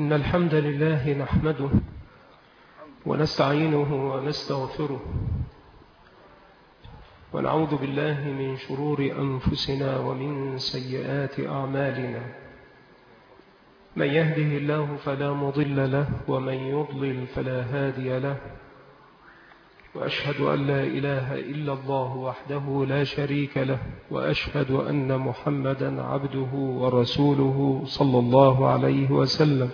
إن الحمد لله نحمده ونستعينه ونستغفره ونعوذ بالله من شرور أنفسنا ومن سيئات أعمالنا. من يهده الله فلا مضل له ومن يضلل فلا هادي له، وأشهد أن لا إله إلا الله وحده لا شريك له، وأشهد أن محمدا عبده ورسوله صلى الله عليه وسلم.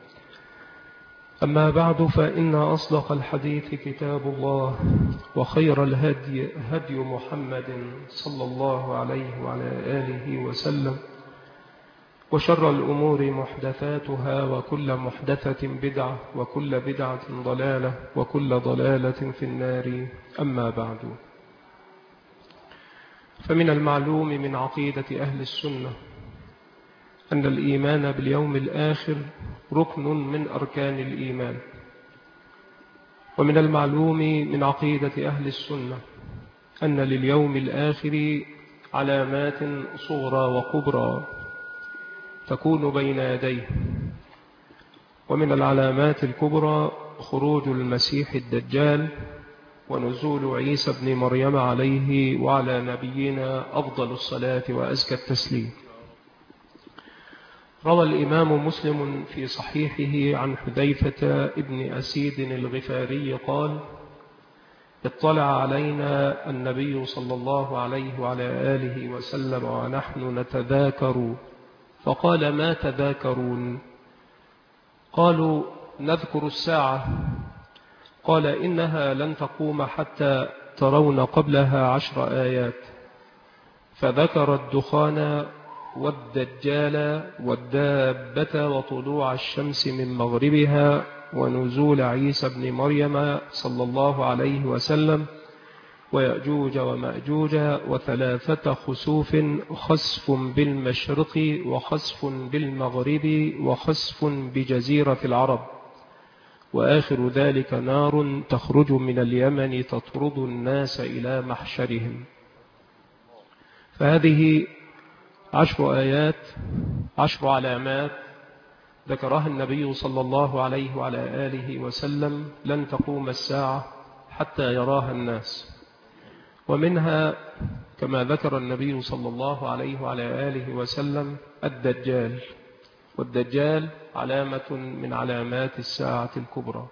أما بعد، فإن أصدق الحديث كتاب الله، وخير الهدي هدي محمد صلى الله عليه وعلى آله وسلم، وشر الأمور محدثاتها، وكل محدثة بدعة، وكل بدعة ضلالة، وكل ضلالة في النار. أما بعد، فمن المعلوم من عقيدة أهل السنة أن الإيمان باليوم الآخر ركن من أركان الإيمان. ومن المعلوم من عقيدة أهل السنة أن لليوم الآخر علامات صغرى وكبرى تكون بين يديه. ومن العلامات الكبرى خروج المسيح الدجال ونزول عيسى بن مريم عليه وعلى نبينا أفضل الصلاة وأزكى التسليم. روى الإمام مسلم في صحيحه عن حذيفة ابن أسيد الغفاري قال: اطلع علينا النبي صلى الله عليه وعلى آله وسلم ونحن نتذاكر، فقال: ما تذاكرون؟ قالوا: نذكر الساعة. قال: إنها لن تقوم حتى ترون قبلها 10 آيات. فذكر الدخان والدجال والدابة وطلوع الشمس من مغربها ونزول عيسى بن مريم صلى الله عليه وسلم ويأجوج ومأجوج وثلاثة خسوف، خسف بالمشرق وخسف بالمغرب وخسف بجزيرة العرب، وآخر ذلك نار تخرج من اليمن تطرد الناس إلى محشرهم. فهذه 10 آيات، 10 علامات ذكرها النبي صلى الله عليه وعلى آله وسلم لن تقوم الساعة حتى يراها الناس. ومنها كما ذكر النبي صلى الله عليه وعلى آله وسلم الدجال، والدجال علامة من علامات الساعة الكبرى.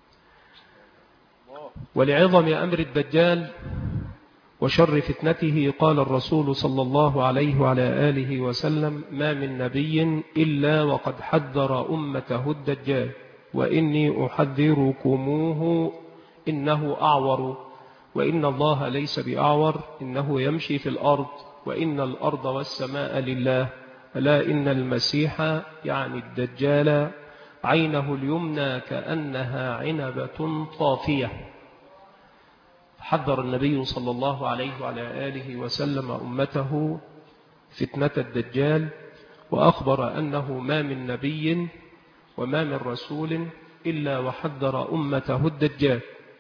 ولعظم أمر الدجال وشر فتنته قال الرسول صلى الله عليه وعلى آله وسلم: ما من نبي إلا وقد حذر أمته الدجال، وإني أحذركموه إنه أعور، وإن الله ليس بأعور، إنه يمشي في الأرض، وإن الأرض والسماء لله، ألا إن المسيح يعني الدجال عينه اليمنى كأنها عنبة طافية. حذر النبي صلى الله عليه وعلى آله وسلم أمته فتنة الدجال، وأخبر أنه ما من نبي وما من رسول إلا وحذر أمته الدجال.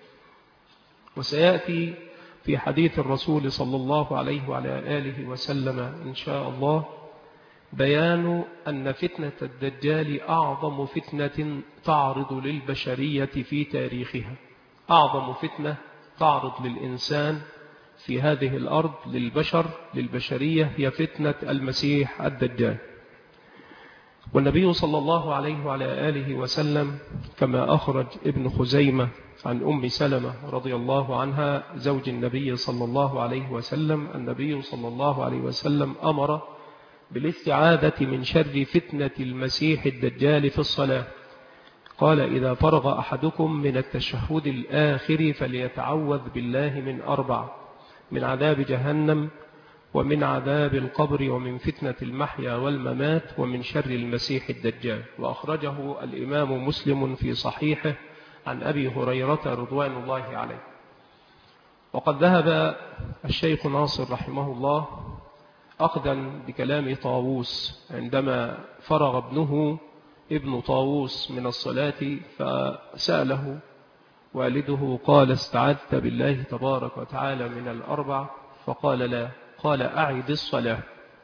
وسيأتي في حديث الرسول صلى الله عليه وعلى آله وسلم إن شاء الله بيان أن فتنة الدجال أعظم فتنة تعرض للبشرية في تاريخها. أعظم فتنة تعرض للإنسان في هذه الأرض، للبشرية، هي فتنة المسيح الدجال. والنبي صلى الله عليه وعلى آله وسلم كما أخرج ابن خزيمة عن أم سلمة رضي الله عنها زوج النبي صلى الله عليه وسلم، النبي صلى الله عليه وسلم أمر بالاستعاذة من شر فتنة المسيح الدجال في الصلاة. قال: إذا فرغ أحدكم من التشهد الآخر فليتعوذ بالله من 4: من عذاب جهنم، ومن عذاب القبر، ومن فتنة المحيا والممات، ومن شر المسيح الدجال. وأخرجه الإمام مسلم في صحيحه عن أبي هريرة رضوان الله عليه. وقد ذهب الشيخ ناصر رحمه الله أخذا بكلام طاووس عندما فرغ ابن طاووس من الصلاة فسأله والده قال: استعذت بالله تبارك وتعالى من 4؟ فقال: لا. قال: أعد الصلاة.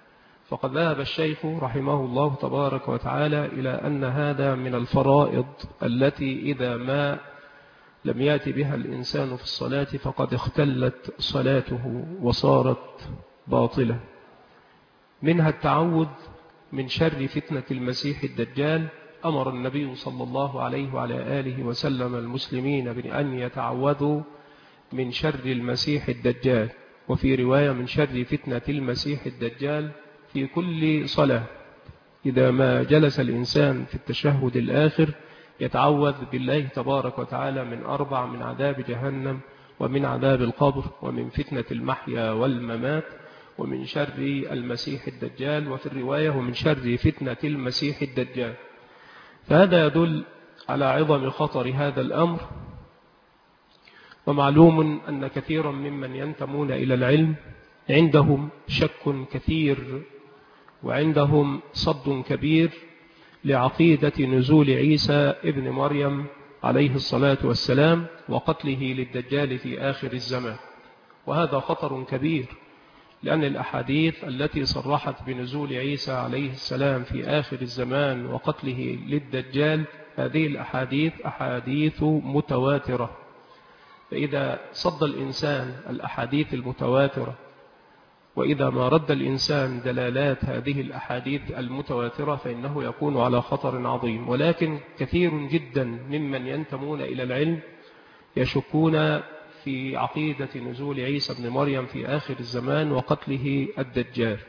فقد ذهب الشيخ رحمه الله تبارك وتعالى إلى أن هذا من الفرائض التي إذا ما لم يأتي بها الإنسان في الصلاة فقد اختلت صلاته وصارت باطلة. منها التعوذ من شر فتنة المسيح الدجال. أمر النبي صلى الله عليه وعلى آله وسلم المسلمين بأن يتعوذوا من شر المسيح الدجال، وفي رواية من شر فتنة المسيح الدجال في كل صلاة. إذا ما جلس الإنسان في التشهد الآخر يتعوذ بالله تبارك وتعالى من 4: من عذاب جهنم، ومن عذاب القبر، ومن فتنة المحيا والممات، ومن شر المسيح الدجال، وفي الرواية ومن شر فتنة المسيح الدجال. فهذا يدل على عظم خطر هذا الأمر. ومعلوم أن كثيرا ممن ينتمون إلى العلم عندهم شك كثير وعندهم صد كبير لعقيدة نزول عيسى ابن مريم عليه الصلاة والسلام وقتله للدجال في آخر الزمان. وهذا خطر كبير، لأن الأحاديث التي صرحت بنزول عيسى عليه السلام في آخر الزمان وقتله للدجال هذه الأحاديث أحاديث متواترة. فإذا صد الإنسان الأحاديث المتواترة، وإذا ما رد الإنسان دلالات هذه الأحاديث المتواترة، فإنه يكون على خطر عظيم. ولكن كثير جدا ممن ينتمون إلى العلم يشكون في عقيدة نزول عيسى بن مريم في آخر الزمان وقتله الدجال.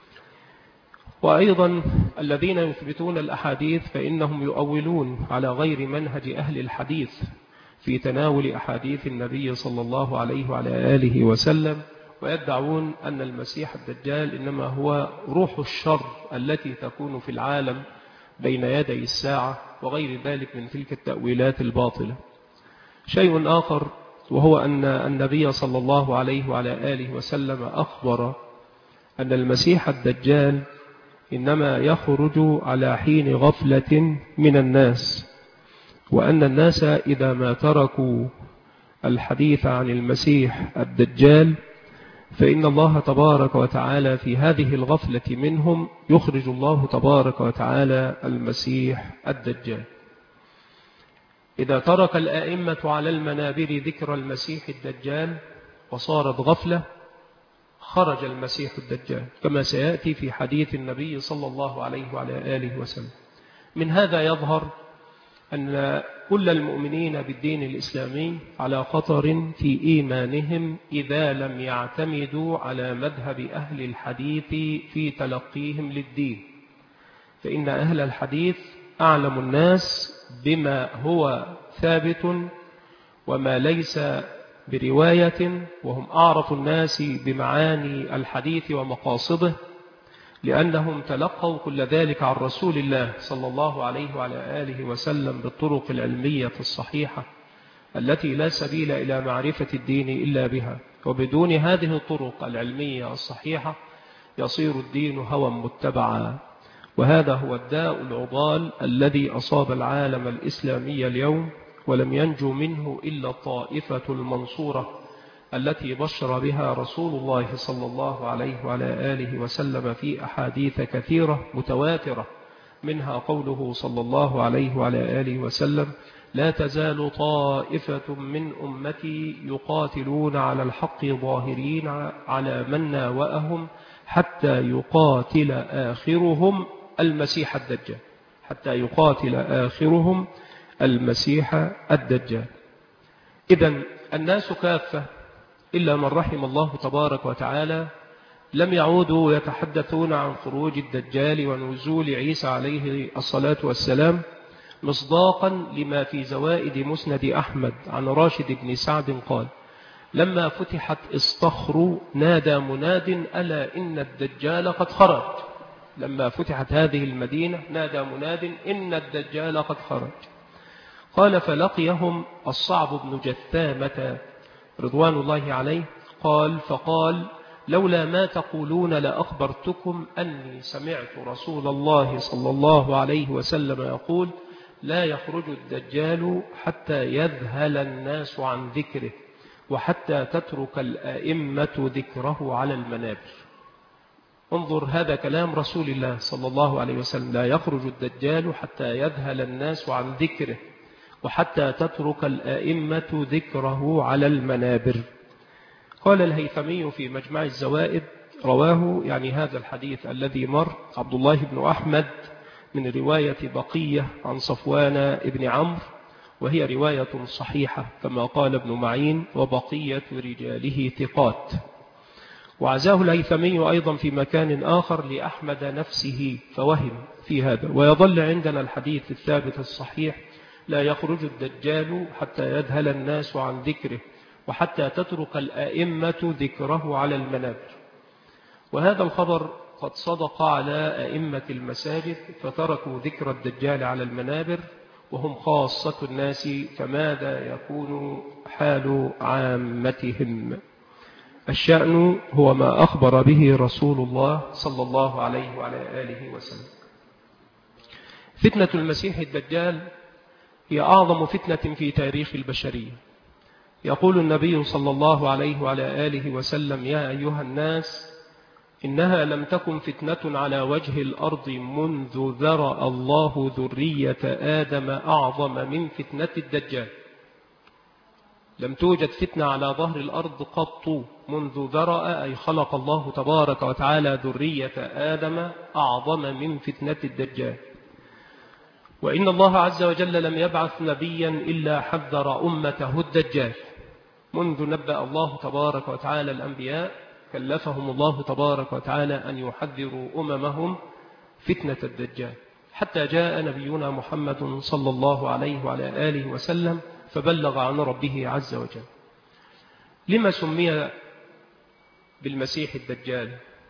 وأيضا الذين يثبتون الأحاديث فإنهم يؤولون على غير منهج أهل الحديث في تناول أحاديث النبي صلى الله عليه وعلى آله وسلم، ويدعون أن المسيح الدجال إنما هو روح الشر التي تكون في العالم بين يدي الساعة، وغير ذلك من تلك التأويلات الباطلة. شيء آخر وهو أن النبي صلى الله عليه وعلى آله وسلم أخبر أن المسيح الدجال إنما يخرج على حين غفلة من الناس، وأن الناس إذا ما تركوا الحديث عن المسيح الدجال فإن الله تبارك وتعالى في هذه الغفلة منهم يخرج الله تبارك وتعالى المسيح الدجال. إذا ترك الآئمة على المنابر ذكر المسيح الدجال وصارت غفلة خرج المسيح الدجال، كما سيأتي في حديث النبي صلى الله عليه وعلى آله وسلم. من هذا يظهر أن كل المؤمنين بالدين الإسلامي على خطر في إيمانهم إذا لم يعتمدوا على مذهب أهل الحديث في تلقيهم للدين. فإن أهل الحديث أعلم الناس بما هو ثابت وما ليس برواية، وهم أعرف الناس بمعاني الحديث ومقاصده، لأنهم تلقوا كل ذلك عن رسول الله صلى الله عليه وعلى آله وسلم بالطرق العلمية الصحيحة التي لا سبيل إلى معرفة الدين إلا بها. وبدون هذه الطرق العلمية الصحيحة يصير الدين هوى متبعا. وهذا هو الداء العضال الذي أصاب العالم الإسلامي اليوم، ولم ينجو منه إلا الطائفة المنصورة التي بشر بها رسول الله صلى الله عليه وعلى آله وسلم في أحاديث كثيرة متواترة، منها قوله صلى الله عليه وعلى آله وسلم: لا تزال طائفة من أمتي يقاتلون على الحق ظاهرين على من ناوأهم حتى يقاتل آخرهم المسيح الدجال. حتى يقاتل آخرهم المسيح الدجال. إذن الناس كافة إلا من رحم الله تبارك وتعالى لم يعودوا يتحدثون عن خروج الدجال ونزول عيسى عليه الصلاة والسلام، مصداقا لما في زوائد مسند أحمد عن راشد بن سعد قال: لما فتحت اسطخر نادى مناد ألا إن الدجال قد خرج. لما فتحت هذه المدينة نادى مناد إن الدجال قد خرج. قال: فلقيهم الصعب بن جثامة رضوان الله عليه فقال: لولا ما تقولون لأخبرتكم أني سمعت رسول الله صلى الله عليه وسلم يقول: لا يخرج الدجال حتى يذهل الناس عن ذكره وحتى تترك الأئمة ذكره على المنابر. انظر، هذا كلام رسول الله صلى الله عليه وسلم: لا يخرج الدجال حتى يذهل الناس عن ذكره وحتى تترك الآئمة ذكره على المنابر. قال الهيثمي في مجمع الزوائد: رواه يعني هذا الحديث الذي مر عبد الله بن أحمد من رواية بقية عن صفوان بن عمرو، وهي رواية صحيحة كما قال ابن معين، وبقية رجاله ثقات. وعزاه الهيثمي أيضا في مكان آخر لأحمد نفسه فوهم في هذا. ويظل عندنا الحديث الثابت الصحيح: لا يخرج الدجال حتى يذهل الناس عن ذكره وحتى تترك الآئمة ذكره على المنابر. وهذا الخبر قد صدق على أئمة المساجد فتركوا ذكر الدجال على المنابر، وهم خاصة الناس، فماذا يكون حال عامتهم؟ الشأن هو ما أخبر به رسول الله صلى الله عليه وعلى آله وسلم. فتنة المسيح الدجال هي أعظم فتنة في تاريخ البشرية. يقول النبي صلى الله عليه وعلى آله وسلم: يا أيها الناس، إنها لم تكن فتنة على وجه الأرض منذ ذرأ الله ذرية آدم أعظم من فتنة الدجال. لم توجد فتنة على ظهر الأرض قط منذ ذرأ، أي خلق الله تبارك وتعالى ذرية آدم، أعظم من فتنة الدجال. وإن الله عز وجل لم يبعث نبيا إلا حذر أمته الدجال. منذ نبأ الله تبارك وتعالى الأنبياء كلفهم الله تبارك وتعالى أن يحذروا أممهم فتنة الدجال، حتى جاء نبينا محمد صلى الله عليه وعلى آله وسلم فبلغ عن ربه عز وجل. لما سمي بالمسيح الدجال؟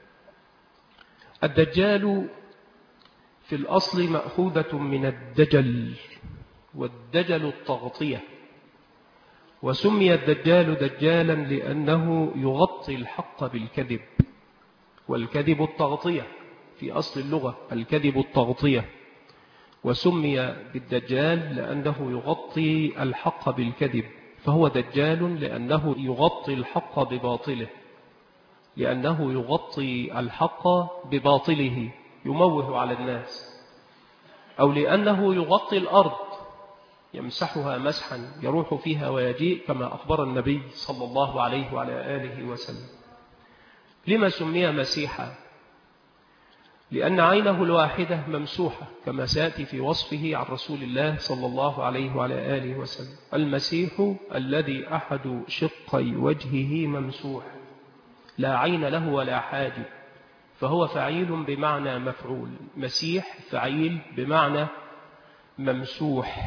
الدجال في الأصل مأخوذة من الدجل، والدجل التغطية. وسمي الدجال دجالا لأنه يغطي الحق بالكذب، والكذب التغطية في أصل اللغة، الكذب التغطية. وسمي بالدجال لأنه يغطي الحق بالكذب، فهو دجال لأنه يغطي الحق بباطله، لأنه يغطي الحق بباطله، يموه على الناس. أو لأنه يغطي الأرض، يمسحها مسحا يروح فيها ويجيء، كما أخبر النبي صلى الله عليه وعلى آله وسلم. لما سمي مسيحا؟ لأن عينه الواحدة ممسوحة، كما سيأتي في وصفه عن رسول الله صلى الله عليه وعلى آله وسلم: المسيح الذي أحد شقي وجهه ممسوح، لا عين له ولا حاجب، فهو فعيل بمعنى مفعول. مسيح فعيل بمعنى ممسوح،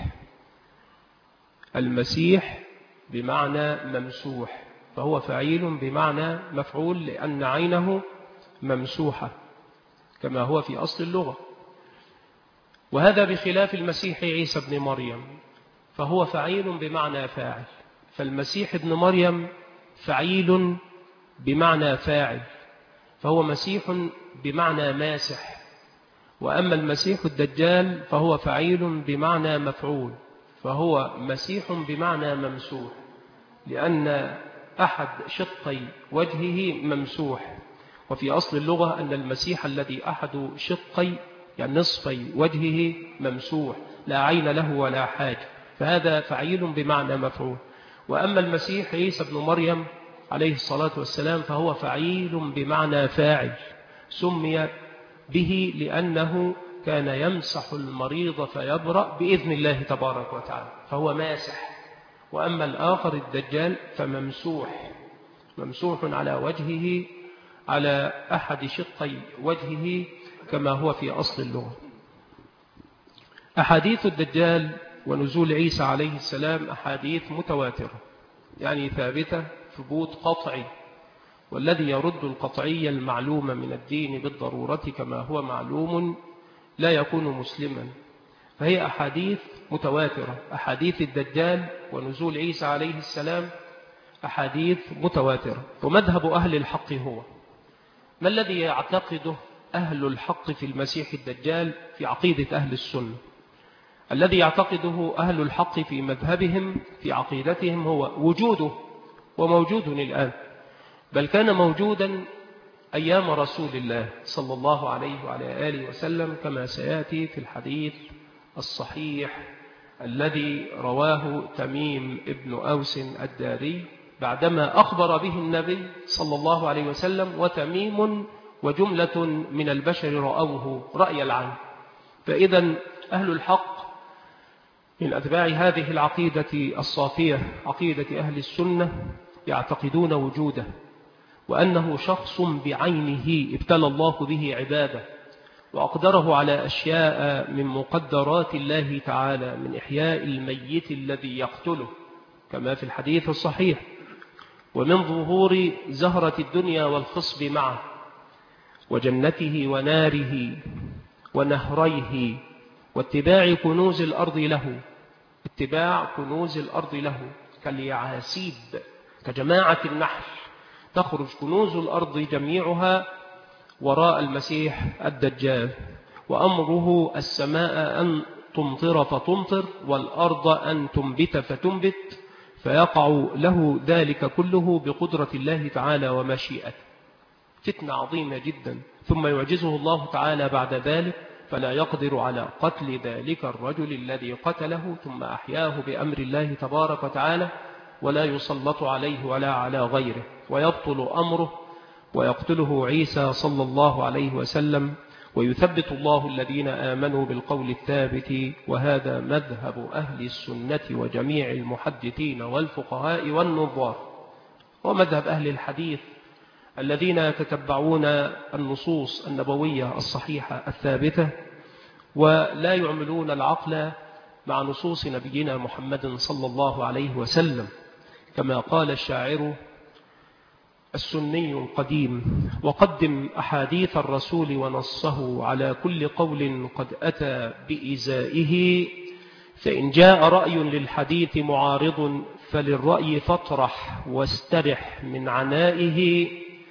المسيح بمعنى ممسوح، فهو فعيل بمعنى مفعول، لأن عينه ممسوحة كما هو في أصل اللغة. وهذا بخلاف المسيح عيسى ابن مريم، فهو فعيل بمعنى فاعل. فالمسيح ابن مريم فعيل بمعنى فاعل، فهو مسيح بمعنى ماسح. وأما المسيح الدجال فهو فعيل بمعنى مفعول، فهو مسيح بمعنى ممسوح، لأن أحد شقي وجهه ممسوح. وفي أصل اللغة أن المسيح الذي أحد شقي يعني نصفي وجهه ممسوح، لا عين له ولا حاجة، فهذا فعيل بمعنى مفعول. وأما المسيح عيسى ابن مريم عليه الصلاة والسلام فهو فعيل بمعنى فاعل، سمي به لأنه كان يمسح المريض فيبرأ بإذن الله تبارك وتعالى، فهو ماسح. وأما الآخر الدجال فممسوح، ممسوح على وجهه، على أحد شقي وجهه، كما هو في أصل اللغة. أحاديث الدجال ونزول عيسى عليه السلام أحاديث متواترة، يعني ثابتة ثبوت قطعي، والذي يرد القطعية المعلومة من الدين بالضرورة كما هو معلوم لا يكون مسلما. فهي أحاديث متواترة، أحاديث الدجال ونزول عيسى عليه السلام أحاديث متواترة. ومذهب أهل الحق هو ما الذي يعتقده أهل الحق في المسيح الدجال في عقيدة أهل السنة؟ الذي يعتقده أهل الحق في مذهبهم في عقيدتهم هو وجوده، وموجود الآن، بل كان موجودا أيام رسول الله صلى الله عليه وعلى آله وسلم، كما سيأتي في الحديث الصحيح الذي رواه تميم ابن أوس الداري بعدما أخبر به النبي صلى الله عليه وسلم، وتميم وجملة من البشر رأوه رأي العين. فإذا أهل الحق من أتباع هذه العقيدة الصافية، عقيدة أهل السنة، يعتقدون وجوده، وأنه شخص بعينه ابتلى الله به عباده وأقدره على أشياء من مقدرات الله تعالى، من إحياء الميت الذي يقتله كما في الحديث الصحيح، ومن ظهور زهرة الدنيا والخصب معه، وجنته وناره ونهريه، واتباع كنوز الأرض له، اتباع كنوز الأرض له كاليعاسيب، كجماعة النحل، تخرج كنوز الأرض جميعها وراء المسيح الدجال، وأمره السماء أن تمطر فتمطر، والأرض أن تنبت فتنبت، فيقع له ذلك كله بقدرة الله تعالى ومشيئته. فتنة عظيمة جدا، ثم يعجزه الله تعالى بعد ذلك فلا يقدر على قتل ذلك الرجل الذي قتله، ثم أحياه بأمر الله تبارك وتعالى، ولا يسلط عليه ولا على غيره، ويبطل أمره ويقتله عيسى صلى الله عليه وسلم، ويثبت الله الذين آمنوا بالقول الثابت. وهذا مذهب أهل السنة وجميع المحدثين والفقهاء والنظار، ومذهب أهل الحديث الذين يتتبعون النصوص النبوية الصحيحة الثابتة، ولا يعملون العقل مع نصوص نبينا محمد صلى الله عليه وسلم، كما قال الشاعر السني القديم: وقدم أحاديث الرسول ونصه على كل قول قد أتى بإزائه، فإن جاء رأي للحديث معارض فللرأي فاطرح واسترح من عنائه،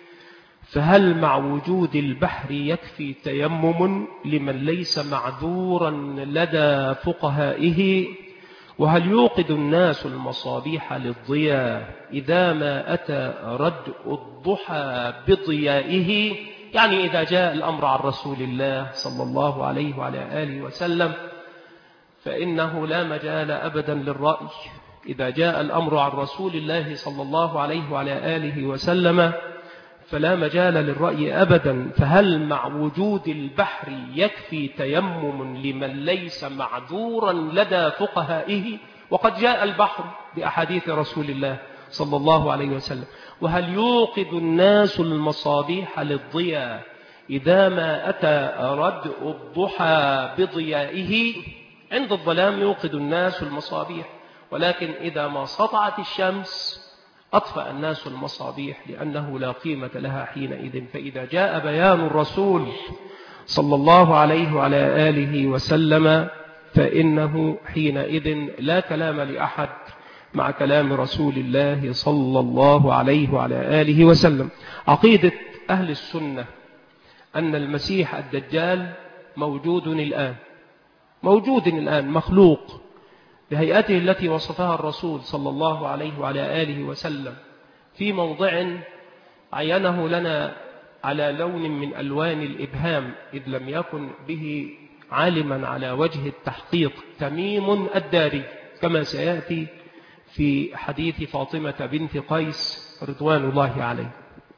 فهل مع وجود البحر يكفي تيمم لمن ليس معذورا لدى فقهائه، وهل يوقد الناس المصابيح للضياء إذا ما أتى ردء الضحى بضيائه، يعني إذا جاء الأمر عن رسول الله صلى الله عليه وعلى آله وسلم فإنه لا مجال أبدا للرأي. إذا جاء الأمر عن رسول الله صلى الله عليه وعلى آله وسلم فلا مجال للرأي أبدا. فهل مع وجود البحر يكفي تيمم لمن ليس معذورا لدى فقهائه؟ وقد جاء البحر بأحاديث رسول الله صلى الله عليه وسلم. وهل يوقد الناس المصابيح للضياء إذا ما أتى ردء الضحى بضيائه؟ عند الظلام يوقد الناس المصابيح، ولكن إذا ما سطعت الشمس أطفأ الناس المصابيح، لأنه لا قيمة لها حينئذ. فإذا جاء بيان الرسول صلى الله عليه وعلى آله وسلم فإنه حينئذ لا كلام لأحد مع كلام رسول الله صلى الله عليه وعلى آله وسلم. عقيدة أهل السنة أن المسيح الدجال موجود الآن، مخلوق بهيئته التي وصفها الرسول صلى الله عليه وعلى آله وسلم في موضع عينه لنا على لون من ألوان الإبهام، إذ لم يكن به عالما على وجه التحقيق تميم الداري، كما سيأتي في حديث فاطمة بنت قيس رضوان الله عليه.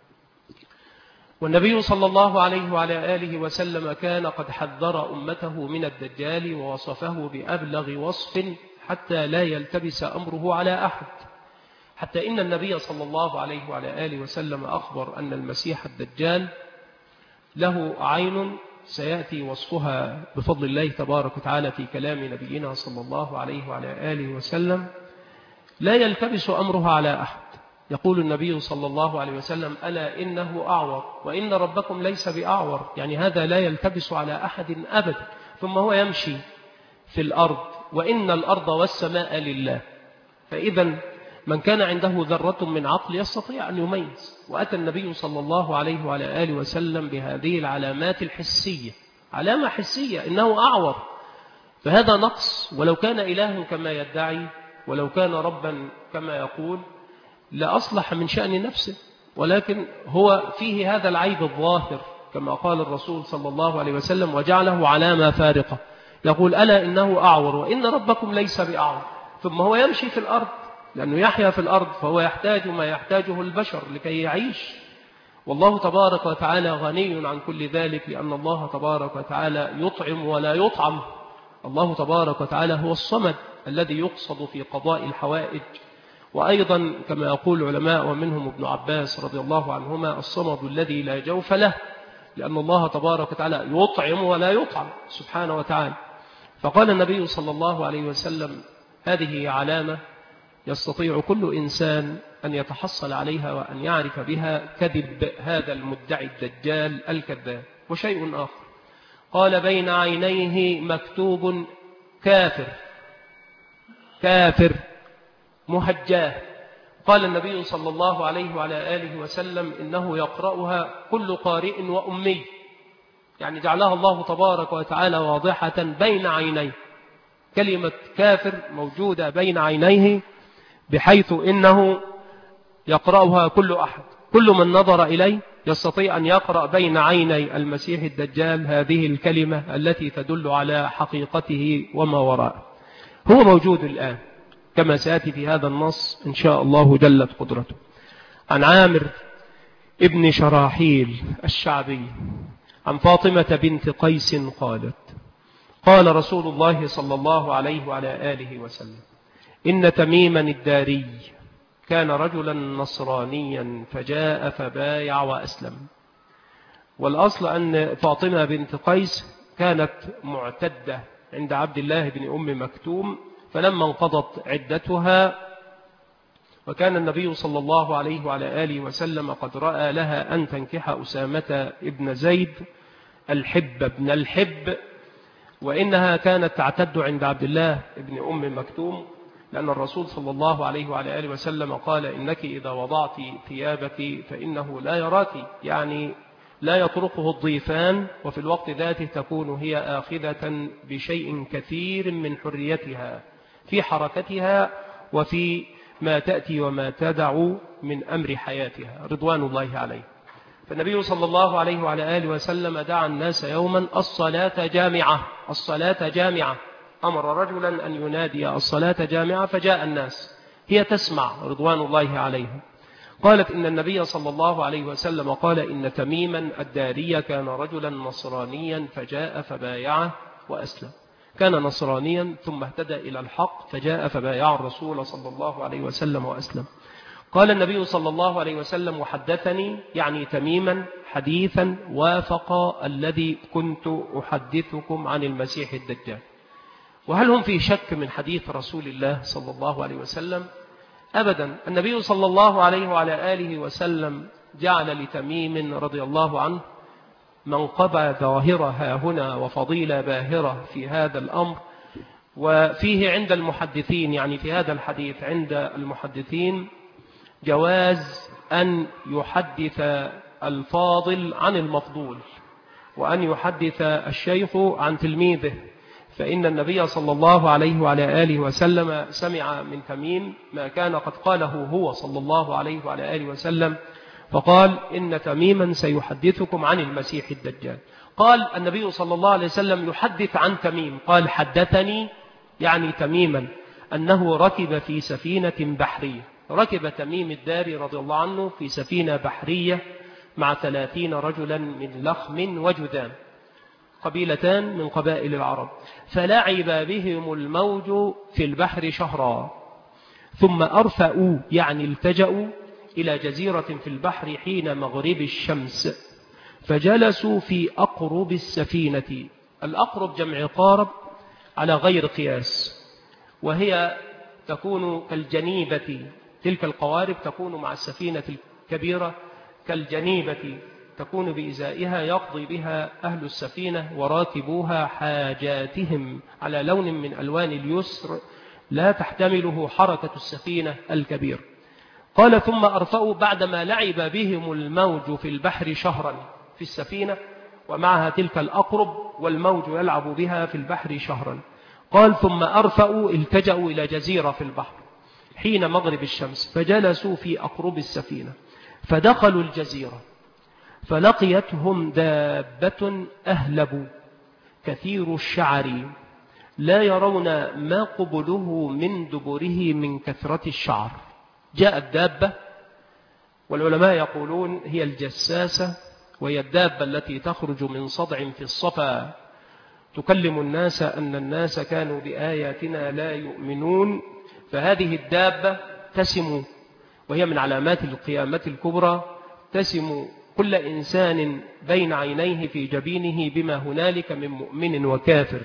والنبي صلى الله عليه وعلى آله وسلم كان قد حذر أمته من الدجال ووصفه بأبلغ وصف حتى لا يلتبس أمره على أحد، حتى إن النبي صلى الله عليه وعلى آله وسلم أخبر أن المسيح الدجال له عين سيأتي وصفها بفضل الله تبارك وتعالى في كلام نبينا صلى الله عليه وعلى آله وسلم، لا يلتبس أمرها على أحد. يقول النبي صلى الله عليه وسلم: ألا إنه أعور وإن ربكم ليس بأعور، يعني هذا لا يلتبس على أحد أبدا. ثم هو يمشي في الأرض، وإن الأرض والسماء لله. فإذا من كان عنده ذرة من عقل يستطيع أن يميز. وأتى النبي صلى الله عليه وعلى آله وسلم بهذه العلامات الحسية، علامة حسية إنه أعور، فهذا نقص. ولو كان إله كما يدعي، ولو كان ربا كما يقول، لأصلح من شأن نفسه ولكن هو فيه هذا العيب الظاهر كما قال الرسول صلى الله عليه وسلم وجعله علامة فارقة، يقول ألا إنه أعور وإن ربكم ليس بأعور، ثم هو يمشي في الأرض لأنه يحيا في الأرض، فهو يحتاج ما يحتاجه البشر لكي يعيش، والله تبارك وتعالى غني عن كل ذلك، لأن الله تبارك وتعالى يطعم ولا يطعم. الله تبارك وتعالى هو الصمد الذي يقصد في قضاء الحوائج. وأيضا كما يقول العلماء ومنهم ابن عباس رضي الله عنهما الصمد الذي لا جوف له، لأن الله تبارك وتعالى يطعم ولا يطعم سبحانه وتعالى. فقال النبي صلى الله عليه وسلم هذه علامة يستطيع كل إنسان أن يتحصل عليها وأن يعرف بها كذب هذا المدعي الدجال الكذاب. وشيء آخر قال بين عينيه مكتوب كافر، كافر مهجاه. قال النبي صلى الله عليه وعلى آله وسلم إنه يقرأها كل قارئ وأمي، يعني جعلها الله تبارك وتعالى واضحة بين عينيه، كلمة كافر موجودة بين عينيه بحيث إنه يقرأها كل أحد، كل من نظر إليه يستطيع أن يقرأ بين عيني المسيح الدجال هذه الكلمة التي تدل على حقيقته وما وراءه. هو موجود الآن كما سيأتي في هذا النص إن شاء الله جلت قدرته. عن عامر ابن شراحيل الشعبي عن فاطمة بنت قيس قالت قال رسول الله صلى الله عليه وعلى آله وسلم إن تميما الداري كان رجلا نصرانيا فجاء فبايع وأسلم. والأصل أن فاطمة بنت قيس كانت معتدة عند عبد الله بن أم مكتوم، فلما انقضت عدتها وكان النبي صلى الله عليه وعلى آله وسلم قد رأى لها أن تنكح أسامة ابن زيد الحب بن الحب، وإنها كانت تعتد عند عبد الله بن أم مكتوم، لأن الرسول صلى الله عليه وعلى آله وسلم قال إنك إذا وضعت ثيابك فإنه لا يراك، يعني لا يطرقه الضيفان، وفي الوقت ذاته تكون هي آخذة بشيء كثير من حريتها في حركتها وفي ما تأتي وما تدع من أمر حياتها رضوان الله عليه. فالنبي صلى الله عليه وعلى آله وسلم دعا الناس يوما الصلاة جامعة، الصلاة جامعة، أمر رجلا أن ينادي الصلاة جامعة فجاء الناس، هي تسمع رضوان الله عليها. قالت إن النبي صلى الله عليه وسلم قال إن تميما الداري كان رجلا نصرانيا فجاء فبايعه وأسلم، كان نصرانيا ثم اهتدى إلى الحق فجاء فبايع الرسول صلى الله عليه وسلم وأسلم. قال النبي صلى الله عليه وسلم وحدثني يعني تميما حديثا وافق الذي كنت أحدثكم عن المسيح الدجال. وهل هم في شك من حديث رسول الله صلى الله عليه وسلم؟ أبدا. النبي صلى الله عليه وعلى آله وسلم جعل لتميم رضي الله عنه منقبة ظاهرة هنا وفضيلة باهرة في هذا الأمر. وفيه عند المحدثين، يعني في هذا الحديث عند المحدثين جواز أن يحدث الفاضل عن المفضول وأن يحدث الشيخ عن تلميذه، فإن النبي صلى الله عليه وعلى آله وسلم سمع من تميم ما كان قد قاله هو صلى الله عليه وعلى آله وسلم، فقال إن تميما سيحدثكم عن المسيح الدجال. قال النبي صلى الله عليه وسلم يحدث عن تميم، قال حدثني يعني تميما أنه ركب في سفينة بحرية، ركب تميم الداري رضي الله عنه في سفينة بحرية مع 30 رجلا من لخم وجذام، قبيلتان من قبائل العرب، فلعب بهم الموج في البحر شهرا، ثم أرفأوا يعني التجأوا إلى جزيرة في البحر حين مغرب الشمس، فجلسوا في أقرب السفينة. الأقرب جمع قارب على غير قياس، وهي تكون كالجنيبة، تلك القوارب تكون مع السفينة الكبيرة كالجنيبة، تكون بإزائها يقضي بها أهل السفينة وراكبوها حاجاتهم على لون من ألوان اليسر لا تحتمله حركة السفينة الكبيرة. قال ثم أرفأوا بعدما لعب بهم الموج في البحر شهرا في السفينة ومعها تلك الأقرب والموج يلعب بها في البحر شهرا. قال ثم أرفأوا التجأوا إلى جزيرة في البحر حين مغرب الشمس، فجلسوا في أقرب السفينة، فدخلوا الجزيرة فلقيتهم دابة أهلب كثير الشعر لا يرون ما قبله من دبره من كثرة الشعر. جاءت دابة، والعلماء يقولون هي الجساسة، وهي الدابة التي تخرج من صدع في الصفا تكلم الناس أن الناس كانوا بآياتنا لا يؤمنون. فهذه الدابة تسم، وهي من علامات القيامة الكبرى، تسم كل إنسان بين عينيه في جبينه بما هنالك من مؤمن وكافر.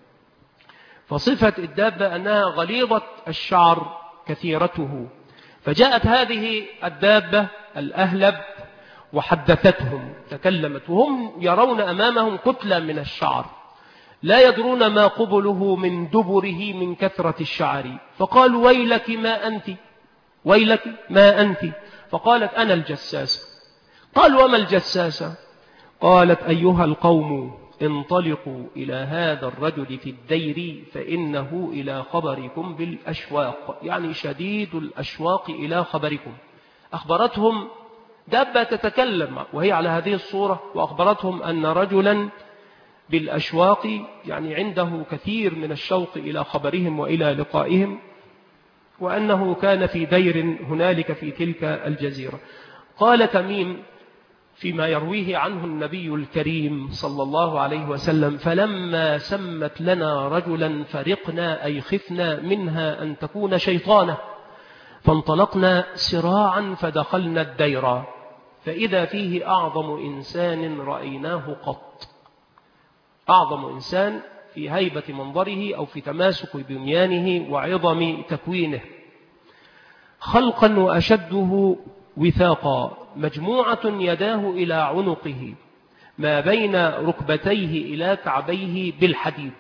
فصفة الدابة أنها غليظة الشعر كثيرته. فجاءت هذه الدابة الأهلب وحدثتهم، تكلمت وهم يرون أمامهم كتلة من الشعر لا يدرون ما قبله من دبره من كثرة الشعر. فقالوا ويلك ما أنت، ويلك ما أنت. فقالت أنا الجساسة. قالوا وما الجساسة؟ قالت أيها القوم انطلقوا إلى هذا الرجل في الدير فإنه إلى خبركم بالأشواق، يعني شديد الأشواق إلى خبركم. أخبرتهم دابة تتكلم وهي على هذه الصورة، وأخبرتهم أن رجلا بالأشواق، يعني عنده كثير من الشوق إلى خبرهم وإلى لقائهم، وأنه كان في دير هنالك في تلك الجزيرة. قال تميم فيما يرويه عنه النبي الكريم صلى الله عليه وسلم: فلما سمت لنا رجلا فرقنا أي خفنا منها أن تكون شيطانة، فانطلقنا سراعا فدخلنا الدير فإذا فيه أعظم إنسان رأيناه قط. أعظم إنسان في هيبة منظره أو في تماسك بنيانه وعظم تكوينه، خلقا وأشده وثاقا، مجموعة يداه إلى عنقه، ما بين ركبتيه إلى كعبيه بالحديد.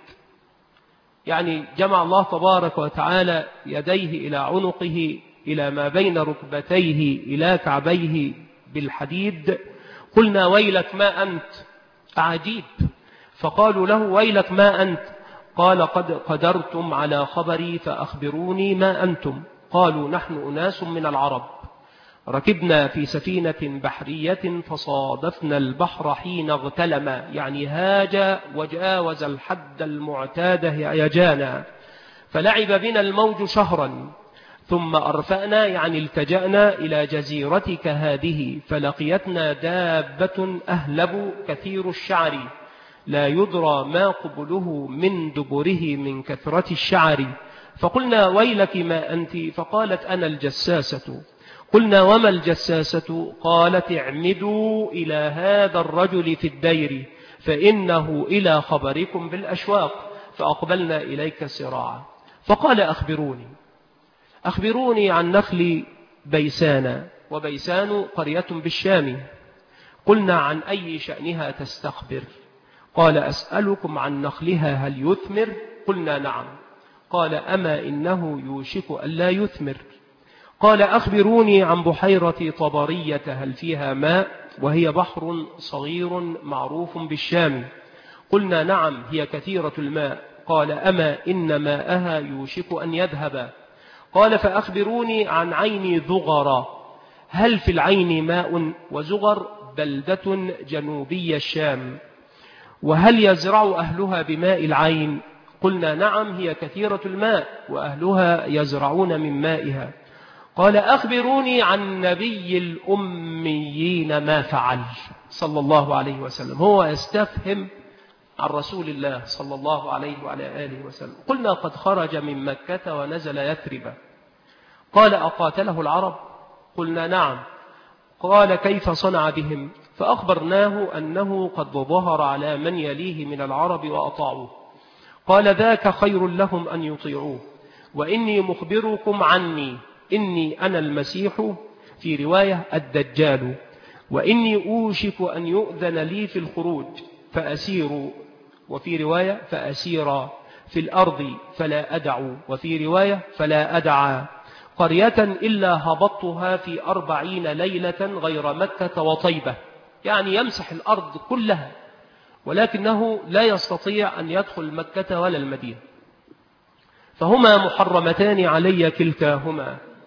يعني جمع الله تبارك وتعالى يديه إلى عنقه إلى ما بين ركبتيه إلى كعبيه بالحديد. قلنا ويلك ما أنت، عجيب. فقالوا له ويلك ما أنت؟ قال قد قدرتم على خبري فأخبروني ما أنتم. قالوا نحن أناس من العرب، ركبنا في سفينة بحرية فصادفنا البحر حين اغتلم، يعني هاج وجاوز الحد المعتاد هيجانا، فلعب بنا الموج شهرا ثم أرفأنا، يعني التجأنا إلى جزيرتك هذه، فلقيتنا دابة أهلب كثير الشعر لا يدرى ما قبله من دبره من كثرة الشعر. فقلنا ويلك ما أنت؟ فقالت أنا الجساسة. قلنا وما الجساسة؟ قالت اعمدوا إلى هذا الرجل في الدير فإنه إلى خبركم بالأشواق. فأقبلنا إليك سراعا. فقال أخبروني عن نخل بيسان، وبيسان قرية بالشام. قلنا عن أي شأنها تستخبر؟ قال أسألكم عن نخلها هل يثمر؟ قلنا نعم. قال أما إنه يوشك ألا يثمر. قال أخبروني عن بحيرة طبرية هل فيها ماء؟ وهي بحر صغير معروف بالشام. قلنا نعم هي كثيرة الماء. قال أما إن ماءها يوشك أن يذهب. قال فأخبروني عن عين ذغر هل في العين ماء؟ وزغر بلدة جنوبية الشام. وهل يزرع أهلها بماء العين؟ قلنا نعم هي كثيرة الماء وأهلها يزرعون من مائها. قال أخبروني عن نبي الأميين ما فعل صلى الله عليه وسلم. هو يستفهم عن رسول الله صلى الله عليه وعلى آله وسلم. قلنا قد خرج من مكة ونزل يثرب. قال أقاتله العرب؟ قلنا نعم. قال كيف صنع بهم؟ فأخبرناه أنه قد ظهر على من يليه من العرب وأطاعوه. قال ذاك خير لهم أن يطيعوه، وإني مخبركم عني إني أنا المسيح، في رواية الدجال، وإني أوشك أن يؤذن لي في الخروج فأسير، وفي رواية فأسير في الأرض فلا أدع، وفي رواية فلا أدع قرية إلا هبطتها في 40 ليلة غير مكة وطيبة، يعني يمسح الأرض كلها، ولكنه لا يستطيع أن يدخل مكة ولا المدينة، فهما محرمتان علي كلتاهما،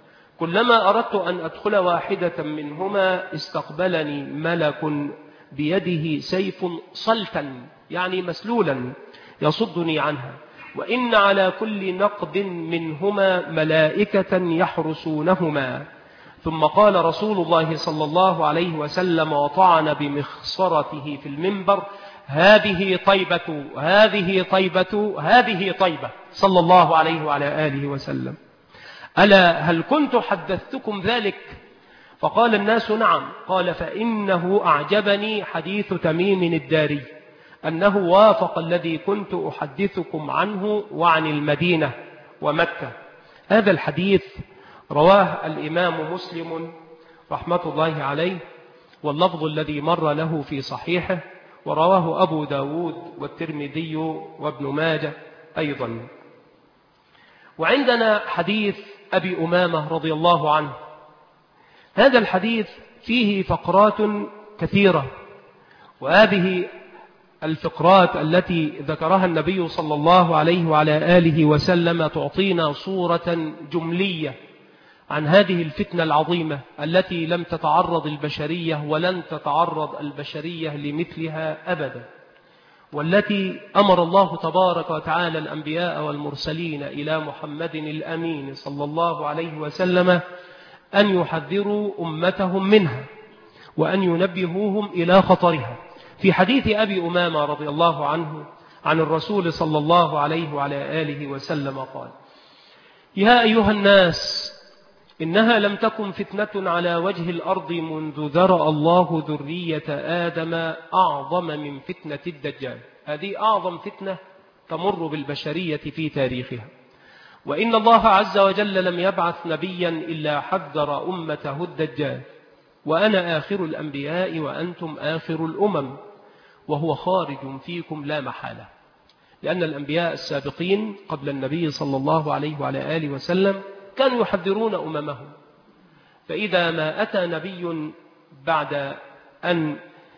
كلما أردت أن أدخل واحدة منهما استقبلني ملك بيده سيف صلتا يعني مسلولا يصدني عنها، وإن على كل نقد منهما ملائكة يحرسونهما. ثم قال رسول الله صلى الله عليه وسلم وطعن بمخصرته في المنبر: هذه طيبة، هذه طيبة، هذه طيبة، صلى الله عليه وعلى آله وسلم. ألا هل كنت حدثتكم ذلك؟ فقال الناس: نعم. قال: فإنه أعجبني حديث تميم الداري أنه وافق الذي كنت أحدثكم عنه وعن المدينة ومكة. هذا الحديث رواه الإمام مسلم رحمة الله عليه، واللفظ الذي مر له في صحيحه، ورواه أبو داود والترمذي وابن ماجه أيضا. وعندنا حديث أبي أمامة رضي الله عنه. هذا الحديث فيه فقرات كثيرة، وهذه الفقرات التي ذكرها النبي صلى الله عليه وعلى آله وسلم تعطينا صورة جملية عن هذه الفتنة العظيمة التي لم تتعرض البشرية ولن تتعرض البشرية لمثلها أبدا، والتي أمر الله تبارك وتعالى الأنبياء والمرسلين إلى محمد الأمين صلى الله عليه وسلم أن يحذروا أمتهم منها وأن ينبهوهم إلى خطرها. في حديث أبي أمامة رضي الله عنه عن الرسول صلى الله عليه وعلى آله وسلم قال: يا أيها الناس، إنها لم تكن فتنة على وجه الأرض منذ ذرأ الله ذرية آدم أعظم من فتنة الدجال. هذه أعظم فتنة تمر بالبشرية في تاريخها، وإن الله عز وجل لم يبعث نبيا إلا حذر أمته الدجال، وأنا آخر الأنبياء وأنتم آخر الأمم، وهو خارج فيكم لا محالة. لأن الأنبياء السابقين قبل النبي صلى الله عليه وعلى آله وسلم كانوا يحذرون أممهم، فإذا ما أتى نبي بعد أن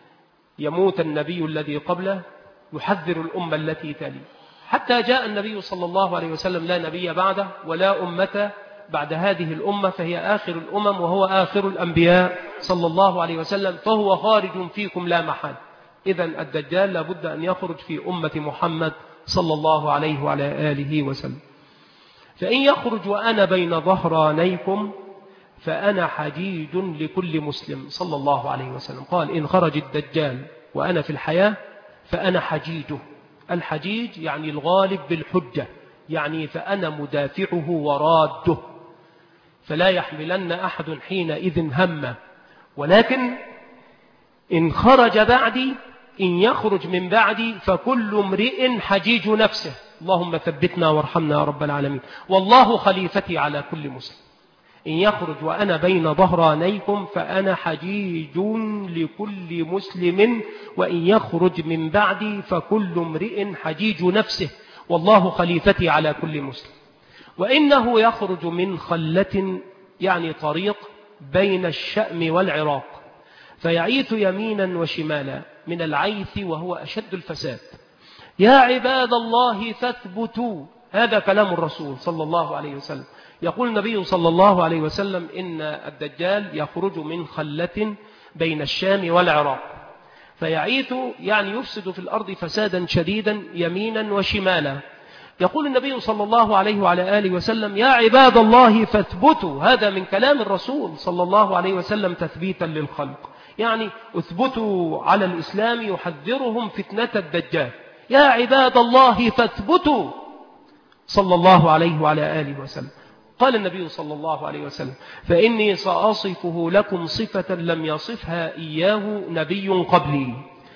يموت النبي الذي قبله يحذر الأمة التي تلي، حتى جاء النبي صلى الله عليه وسلم لا نبي بعده ولا أمة بعد هذه الأمة، فهي آخر الأمم وهو آخر الأنبياء صلى الله عليه وسلم، فهو خارج فيكم لا محال. إذن الدجال لابد أن يخرج في أمة محمد صلى الله عليه وعلى آله وسلم. فإن يخرج وأنا بين ظهرانيكم فأنا حجيج لكل مسلم صلى الله عليه وسلم. قال: إن خرج الدجال وأنا في الحياة فأنا حجيجه. الحجيج يعني الغالب بالحجة، يعني فأنا مدافعه وراده، فلا يحملن أحد حينئذ همه. ولكن إن خرج بعدي، إن يخرج من بعدي، فكل امرئ حجيج نفسه. اللهم ثبتنا وارحمنا يا رب العالمين. والله خليفتي على كل مسلم. إن يخرج وأنا بين ظهرانيكم فأنا حجيج لكل مسلم، وإن يخرج من بعدي فكل امرئ حجيج نفسه، والله خليفتي على كل مسلم. وإنه يخرج من خلة يعني طريق بين الشأم والعراق، فيعيث يمينا وشمالا من العيث وهو أشد الفساد. يا عباد الله فاثبتوا. هذا كلام الرسول صلى الله عليه وسلم. يقول النبي صلى الله عليه وسلم إن الدجال يخرج من خلة بين الشام والعراق، فيعيث يعني يفسد في الأرض فسادا شديدا يمينا وشمالا. يقول النبي صلى الله عليه وعلى آله وسلم: يا عباد الله فاثبتوا. هذا من كلام الرسول صلى الله عليه وسلم تثبيتا للخلق، يعني اثبتوا على الإسلام، يحذرهم فتنة الدجال. يا عباد الله فاثبتوا صلى الله عليه وعلى آله وسلم. قال النبي صلى الله عليه وسلم: فإني سأصفه لكم صفة لم يصفها إياه نبي قبلي.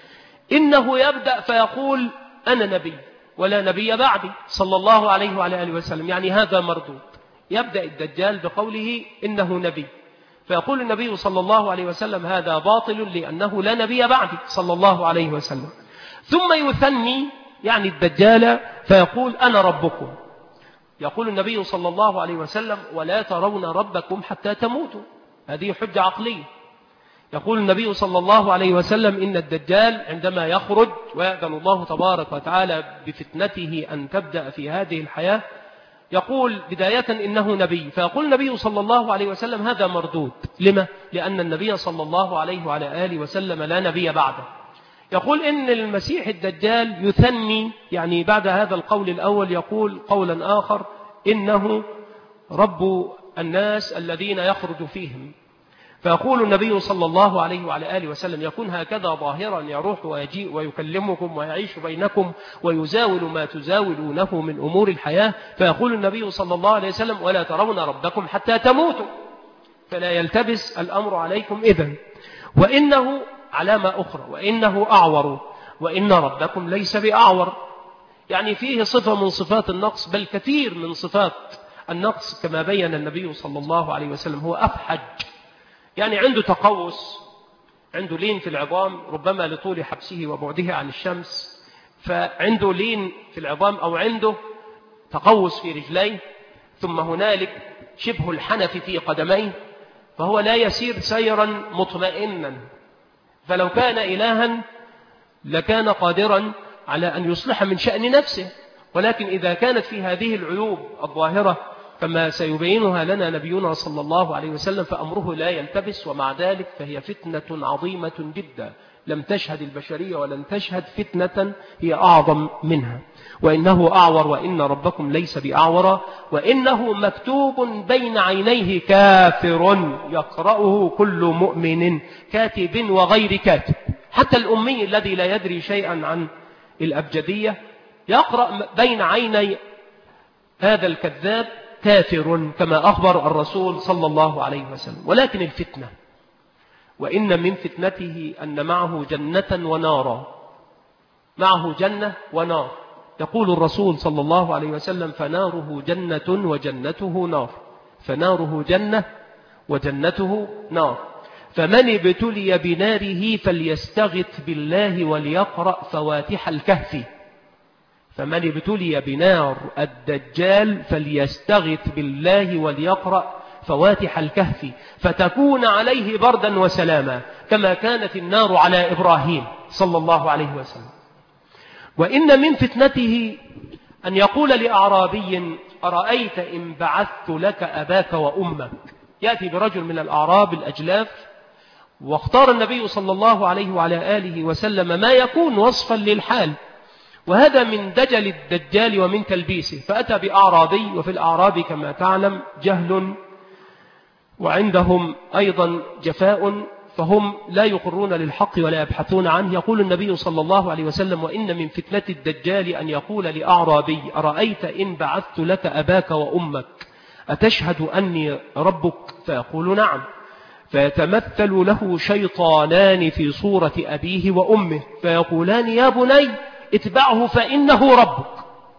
إنه يبدأ فيقول: أنا نبي ولا نبي بعدي صلى الله عليه وعلى آله وسلم، يعني هذا مردود. يبدأ الدجال بقوله إنه نبي، فيقول النبي صلى الله عليه وسلم: هذا باطل لأنه لا نبي بعدي صلى الله عليه وسلم. ثم يثني يعني الدجال فيقول: أنا ربكم. يقول النبي صلى الله عليه وسلم: ولا ترون ربكم حتى تموتوا. هذه حجة عقلية. يقول النبي صلى الله عليه وسلم: إن الدجال عندما يخرج ويأذن الله تبارك وتعالى بفتنته أن تبدأ في هذه الحياة، يقول بداية إنه نبي، فيقول النبي صلى الله عليه وسلم هذا مردود. لما؟ لأن النبي صلى الله عليه وعلى آله وسلم لا نبي بعده. يقول إن المسيح الدجال يثني، يعني بعد هذا القول الأول يقول قولا آخر إنه رب الناس الذين يخرج فيهم. فيقول النبي صلى الله عليه وعلى آله وسلم يكون هكذا ظاهرا، يروح ويجيء ويكلمكم ويعيش بينكم ويزاول ما تزاولونه من أمور الحياة. فيقول النبي صلى الله عليه وسلم ولا ترون ربكم حتى تموتوا، فلا يلتبس الأمر عليكم إذن. وإنه علامة أخرى، وإنه أعور، وإن ربكم ليس بأعور، يعني فيه صفة من صفات النقص، بل كثير من صفات النقص كما بين النبي صلى الله عليه وسلم. هو أفحج، يعني عنده تقوس، عنده لين في العظام، ربما لطول حبسه وبعده عن الشمس، فعنده لين في العظام أو عنده تقوس في رجليه، ثم هنالك شبه الحنف في قدميه، فهو لا يسير سيرا مطمئنا. فلو كان إلها لكان قادرا على أن يصلح من شأن نفسه، ولكن إذا كانت في هذه العيوب الظاهرة كما سيبينها لنا نبينا صلى الله عليه وسلم فأمره لا يلتبس. ومع ذلك فهي فتنة عظيمة جدا لم تشهد البشرية ولن تشهد فتنة هي أعظم منها. وإنه أعور وإن ربكم ليس بأعور، وإنه مكتوب بين عينيه كافر يقرأه كل مؤمن، كاتب وغير كاتب، حتى الأمي الذي لا يدري شيئا عن الأبجدية يقرأ بين عيني هذا الكذاب كافر، كما أخبر الرسول صلى الله عليه وسلم. ولكن الفتنة، وإن من فتنته أن معه جنة ونارا، معه جنة ونار. يقول الرسول صلى الله عليه وسلم فناره جنة وجنته نار، فناره جنة وجنته نار، فمن ابتلي بناره فليستغث بالله وليقرأ فواتح الكهف. فمن ابتلي بنار الدجال فليستغث بالله وليقرأ فواتح الكهف فتكون عليه بردا وسلاما كما كانت النار على إبراهيم صلى الله عليه وسلم. وإن من فتنته أن يقول لأعرابي أرأيت إن بعثت لك أباك وأمك. يأتي برجل من الأعراب الأجلاف، واختار النبي صلى الله عليه وعلى آله وسلم ما يكون وصفا للحال، وهذا من دجل الدجال ومن تلبيسه. فأتى بأعرابي، وفي الأعراب كما تعلم جهل وعندهم أيضا جفاء، فهم لا يقرون للحق ولا يبحثون عنه. يقول النبي صلى الله عليه وسلم وإن من فتنة الدجال أن يقول لأعرابي أرأيت إن بعثت لك أباك وأمك أتشهد أني ربك؟ فيقول نعم، فيتمثل له شيطانان في صورة أبيه وأمه فيقولان يا بني اتبعه فإنه ربك.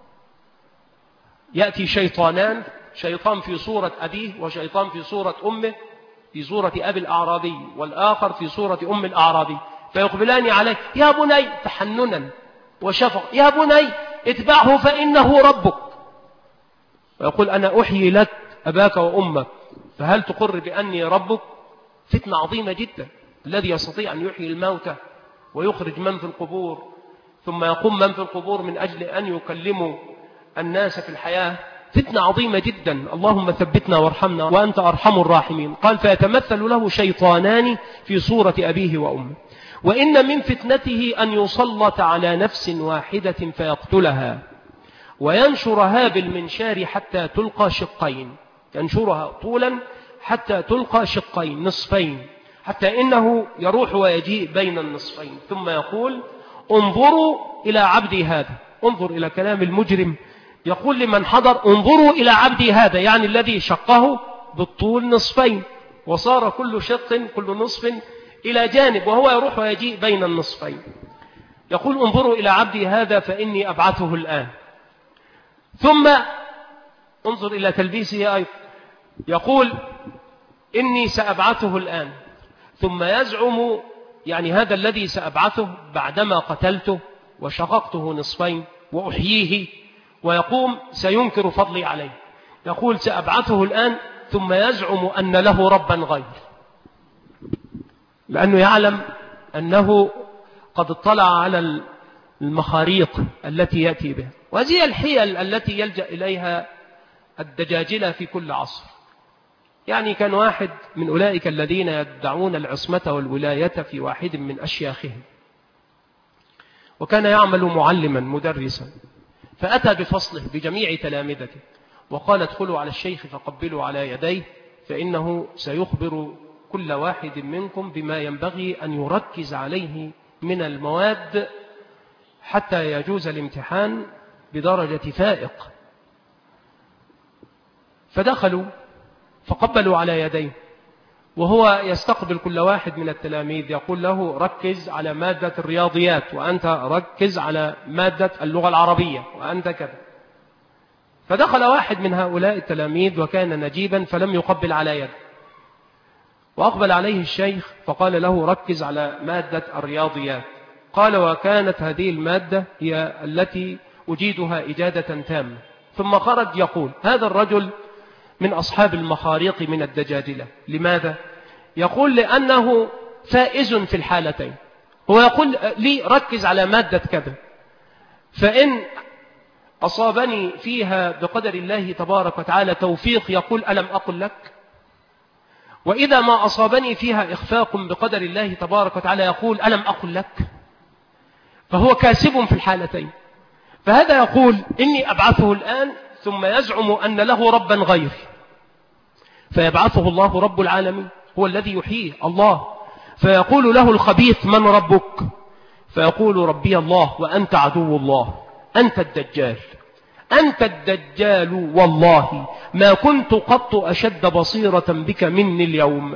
يأتي شيطانان، شيطان في صورة أبيه وشيطان في صورة أمه، في صورة أبي الأعرابي والآخر في صورة أم الأعرابي، فيقبلان عليه يا بني تحننا وشفق، يا بني اتبعه فإنه ربك. ويقول أنا أحيي لك أباك وأمك فهل تقر بأني ربك؟ فتنة عظيمة جدا. الذي يستطيع أن يحيي الموتى ويخرج من في القبور ثم يقوم من في القبور من أجل أن يكلموا الناس في الحياة، فتنة عظيمة جدا. اللهم ثبتنا وارحمنا وأنت أرحم الراحمين. قال فيتمثل له شيطانان في صورة أبيه وأمه. وإن من فتنته أن يسلط على نفس واحدة فيقتلها وينشرها بالمنشار حتى تلقى شقين، ينشرها طولا حتى تلقى شقين نصفين، حتى إنه يروح ويجيء بين النصفين ثم يقول انظروا إلى عبدي هذا. انظر إلى كلام المجرم، يقول لمن حضر انظروا إلى عبدي هذا، يعني الذي شقه بالطول نصفين وصار كل شق كل نصف إلى جانب، وهو يروح ويجيء بين النصفين. يقول انظروا إلى عبدي هذا فإني أبعثه الآن. ثم انظر إلى تلبيسه أيضا، يقول إني سأبعثه الآن، ثم يزعم يعني هذا الذي سأبعثه بعدما قتلته وشققته نصفين وأحييه، ويقوم سينكر فضلي عليه. يقول سأبعثه الآن، ثم يزعم أن له ربا غير، لأنه يعلم أنه قد اطلع على المخاريق التي يأتي بها. وهذه الحيل التي يلجأ إليها الدجاجلة في كل عصر. يعني كان واحد من أولئك الذين يدعون العصمة والولاية في واحد من أشياخهم، وكان يعمل معلما مدرسا، فأتى بفصله بجميع تلامذته وقال ادخلوا على الشيخ فقبلوا على يديه، فإنه سيخبر كل واحد منكم بما ينبغي أن يركز عليه من المواد حتى يجوز الامتحان بدرجة فائق. فدخلوا فقبلوا على يديه، وهو يستقبل كل واحد من التلاميذ يقول له ركز على مادة الرياضيات، وأنت ركز على مادة اللغة العربية، وأنت كذا. فدخل واحد من هؤلاء التلاميذ وكان نجيبا فلم يقبل على يده، وأقبل عليه الشيخ فقال له ركز على مادة الرياضيات. قال وكانت هذه المادة هي التي أجيدها إجادة تامة. ثم خرج يقول هذا الرجل من أصحاب المخاريق من الدجاجلة. لماذا؟ يقول لأنه فائز في الحالتين. هو يقول لي ركز على مادة كذا، فإن أصابني فيها بقدر الله تبارك وتعالى توفيق يقول ألم أقل لك، وإذا ما أصابني فيها إخفاق بقدر الله تبارك وتعالى يقول ألم أقل لك. فهو كاسب في الحالتين. فهذا يقول إني أبعثه الآن ثم يزعم أن له ربا غيري، فيبعثه الله رب العالمين هو الذي يحييه الله، فيقول له الخبيث من ربك؟ فيقول ربي الله وأنت عدو الله، أنت الدجال، أنت الدجال، والله ما كنت قط أشد بصيرة بك مني اليوم.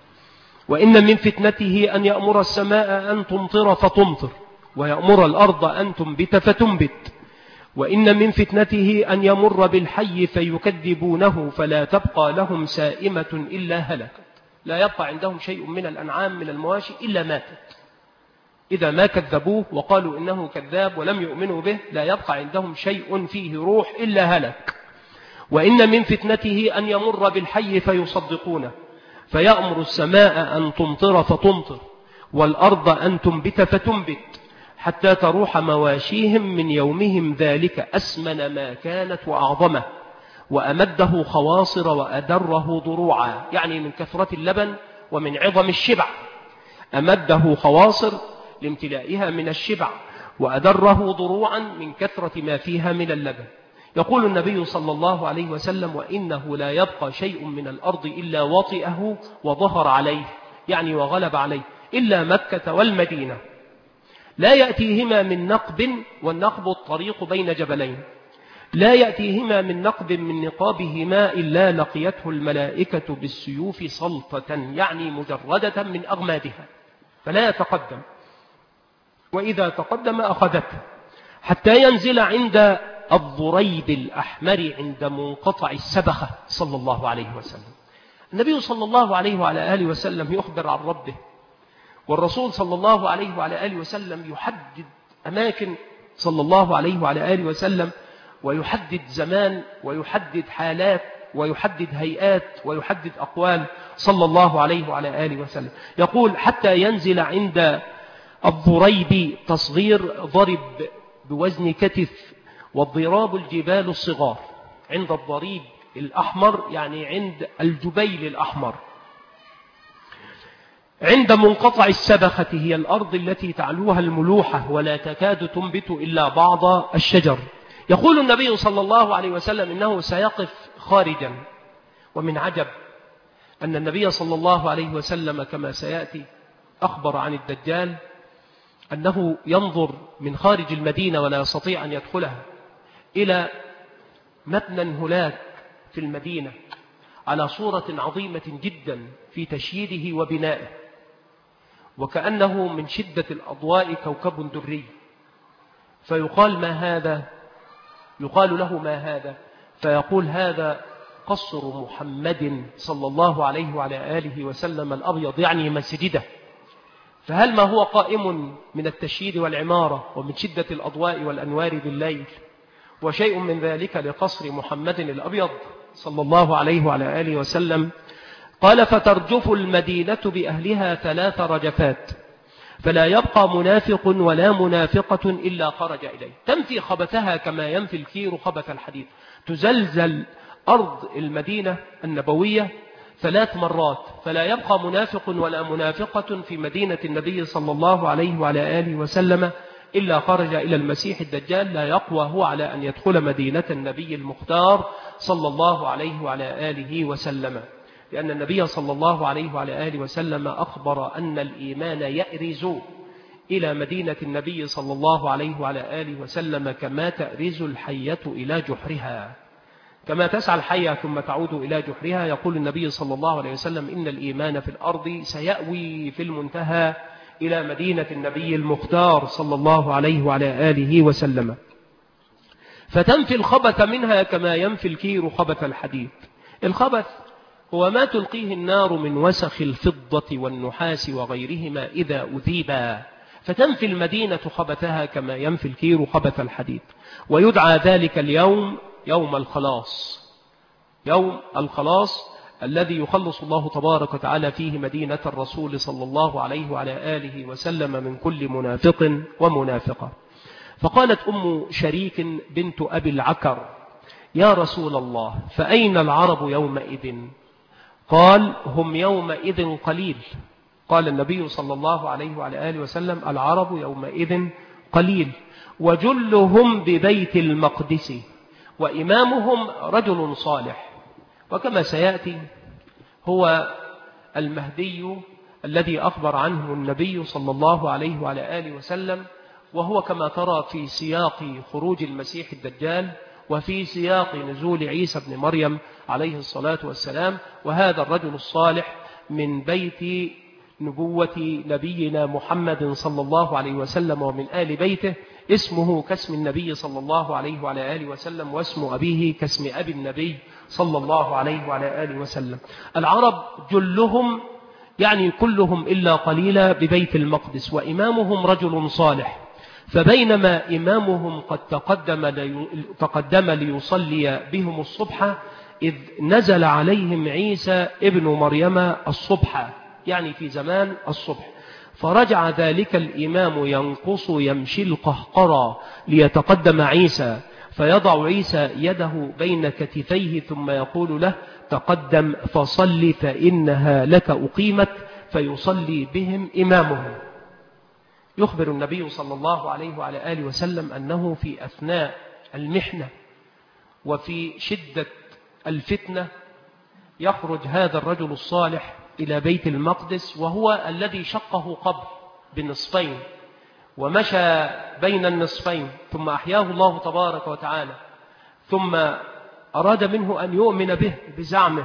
وإن من فتنته أن يأمر السماء أن تمطر فتمطر، ويأمر الأرض أن تنبت فتنبت. وإن من فتنته أن يمر بالحي فيكذبونه فلا تبقى لهم سائمة إلا هلكت. لا يبقى عندهم شيء من الأنعام من المواشي إلا ماتت. إذا ما كذبوه وقالوا إنه كذاب ولم يؤمنوا به لا يبقى عندهم شيء فيه روح إلا هلك. وإن من فتنته أن يمر بالحي فيصدقونه فيأمر السماء أن تمطر فتمطر والأرض أن تنبت فتنبت حتى تروح مواشيهم من يومهم ذلك أسمن ما كانت وأعظمه، وأمده خواصر وأدره ضروعا، يعني من كثرة اللبن ومن عظم الشبع. أمده خواصر لامتلائها من الشبع، وأدره ضروعا من كثرة ما فيها من اللبن. يقول النبي صلى الله عليه وسلم وإنه لا يبقى شيء من الأرض إلا وطئه وظهر عليه، يعني وغلب عليه، إلا مكة والمدينة. لا يأتيهما من نقب، والنقب الطريق بين جبلين، لا يأتيهما من نقب من نقابهما إلا لقيته الملائكة بالسيوف سلطة، يعني مجردة من أغمادها، فلا يتقدم، وإذا تقدم أخذته حتى ينزل عند الضريب الأحمر عند منقطع السبخة صلى الله عليه وسلم. النبي صلى الله عليه وعلى آله وسلم يخبر عن ربه، والرسول صلى الله عليه وعلى آله وسلم يحدد أماكن صلى الله عليه وعلى آله وسلم، ويحدد زمان، ويحدد حالات، ويحدد هيئات، ويحدد أقوال صلى الله عليه وعلى آله وسلم. يقول حتى ينزل عند الضريب، تصغير ضرب بوزن كتف، والضراب الجبال الصغار، عند الضريب الأحمر يعني عند الجبيل الأحمر. عند منقطع السبخة هي الأرض التي تعلوها الملوحة ولا تكاد تنبت إلا بعض الشجر. يقول النبي صلى الله عليه وسلم إنه سيقف خارجا. ومن عجب أن النبي صلى الله عليه وسلم كما سيأتي أخبر عن الدجال أنه ينظر من خارج المدينة ولا يستطيع أن يدخلها إلى مبنى هناك في المدينة على صورة عظيمة جدا في تشييده وبنائه، وكأنه من شدة الأضواء كوكب دري. فيقال ما هذا؟ يقال له ما هذا؟ فيقول هذا قصر محمد صلى الله عليه وعلى آله وسلم الأبيض، يعني مسجده. فهل ما هو قائم من التشييد والعمارة ومن شدة الأضواء والأنوار بالليل وشيء من ذلك لقصر محمد الأبيض صلى الله عليه وعلى آله وسلم؟ قال فترجف المدينة بأهلها 3 رجفات، فلا يبقى منافق ولا منافقة إلا خرج إليه. تنفي خبثها كما ينفي الكير خبث الحديد، تزلزل أرض المدينة النبوية 3 مرات، فلا يبقى منافق ولا منافقة في مدينة النبي صلى الله عليه وعلى آله وسلم إلا خرج إلى المسيح الدجال، لا يقوى هو على أن يدخل مدينة النبي المختار صلى الله عليه وعلى آله وسلم، لأن النبي صلى الله عليه وعلى آله وسلم أخبر أن الإيمان يأرز إلى مدينة النبي صلى الله عليه وعلى آله وسلم كما تأرز الحية إلى جحرها، كما تسعى الحية ثم تعود إلى جحرها. يقول النبي صلى الله عليه وسلم إن الإيمان في الأرض سيأوي في المنتهى إلى مدينة النبي المختار صلى الله عليه وعلى آله وسلم، فتنفي الخبث منها كما ينفي الكير خبث الحديد. الخبث هو ما تلقيه النار من وسخ الفضة والنحاس وغيرهما إذا أذيبا، فتنفي المدينة خبثها كما ينفي الكير خبث الحديد. ويدعى ذلك اليوم يوم الخلاص، يوم الخلاص الذي يخلص الله تبارك وتعالى فيه مدينة الرسول صلى الله عليه وعلى آله وسلم من كل منافق ومنافقة. فقالت أم شريك بنت أبي العكر يا رسول الله فأين العرب يومئذ؟ قال هم يومئذ قليل. قال النبي صلى الله عليه وعلى آله وسلم العرب يومئذ قليل وجلهم ببيت المقدس وإمامهم رجل صالح. وكما سيأتي هو المهدي الذي أخبر عنه النبي صلى الله عليه وعلى آله وسلم، وهو كما ترى في سياق خروج المسيح الدجال وفي سياق نزول عيسى بن مريم عليه الصلاة والسلام. وهذا الرجل الصالح من بيت نبوة نبينا محمد صلى الله عليه وسلم ومن آل بيته، اسمه كاسم النبي صلى الله عليه وعلى آله وسلم، واسم أبيه كاسم أبي النبي صلى الله عليه وعلى آله وسلم. العرب جلهم يعني كلهم إلا قليلا ببيت المقدس، وإمامهم رجل صالح. فبينما إمامهم قد تقدم ليصلي بهم الصبح إذ نزل عليهم عيسى ابن مريم الصبح، يعني في زمان الصبح، فرجع ذلك الإمام ينقص يمشي القهقرى ليتقدم عيسى، فيضع عيسى يده بين كتفيه ثم يقول له تقدم فصل فإنها لك أقيمت، فيصلي بهم إمامهم. يخبر النبي صلى الله عليه وعلى آله وسلم أنه في أثناء المحنة وفي شدة الفتنة يخرج هذا الرجل الصالح إلى بيت المقدس، وهو الذي شقه قبر بنصفين ومشى بين النصفين، ثم أحياه الله تبارك وتعالى، ثم أراد منه أن يؤمن به بزعمه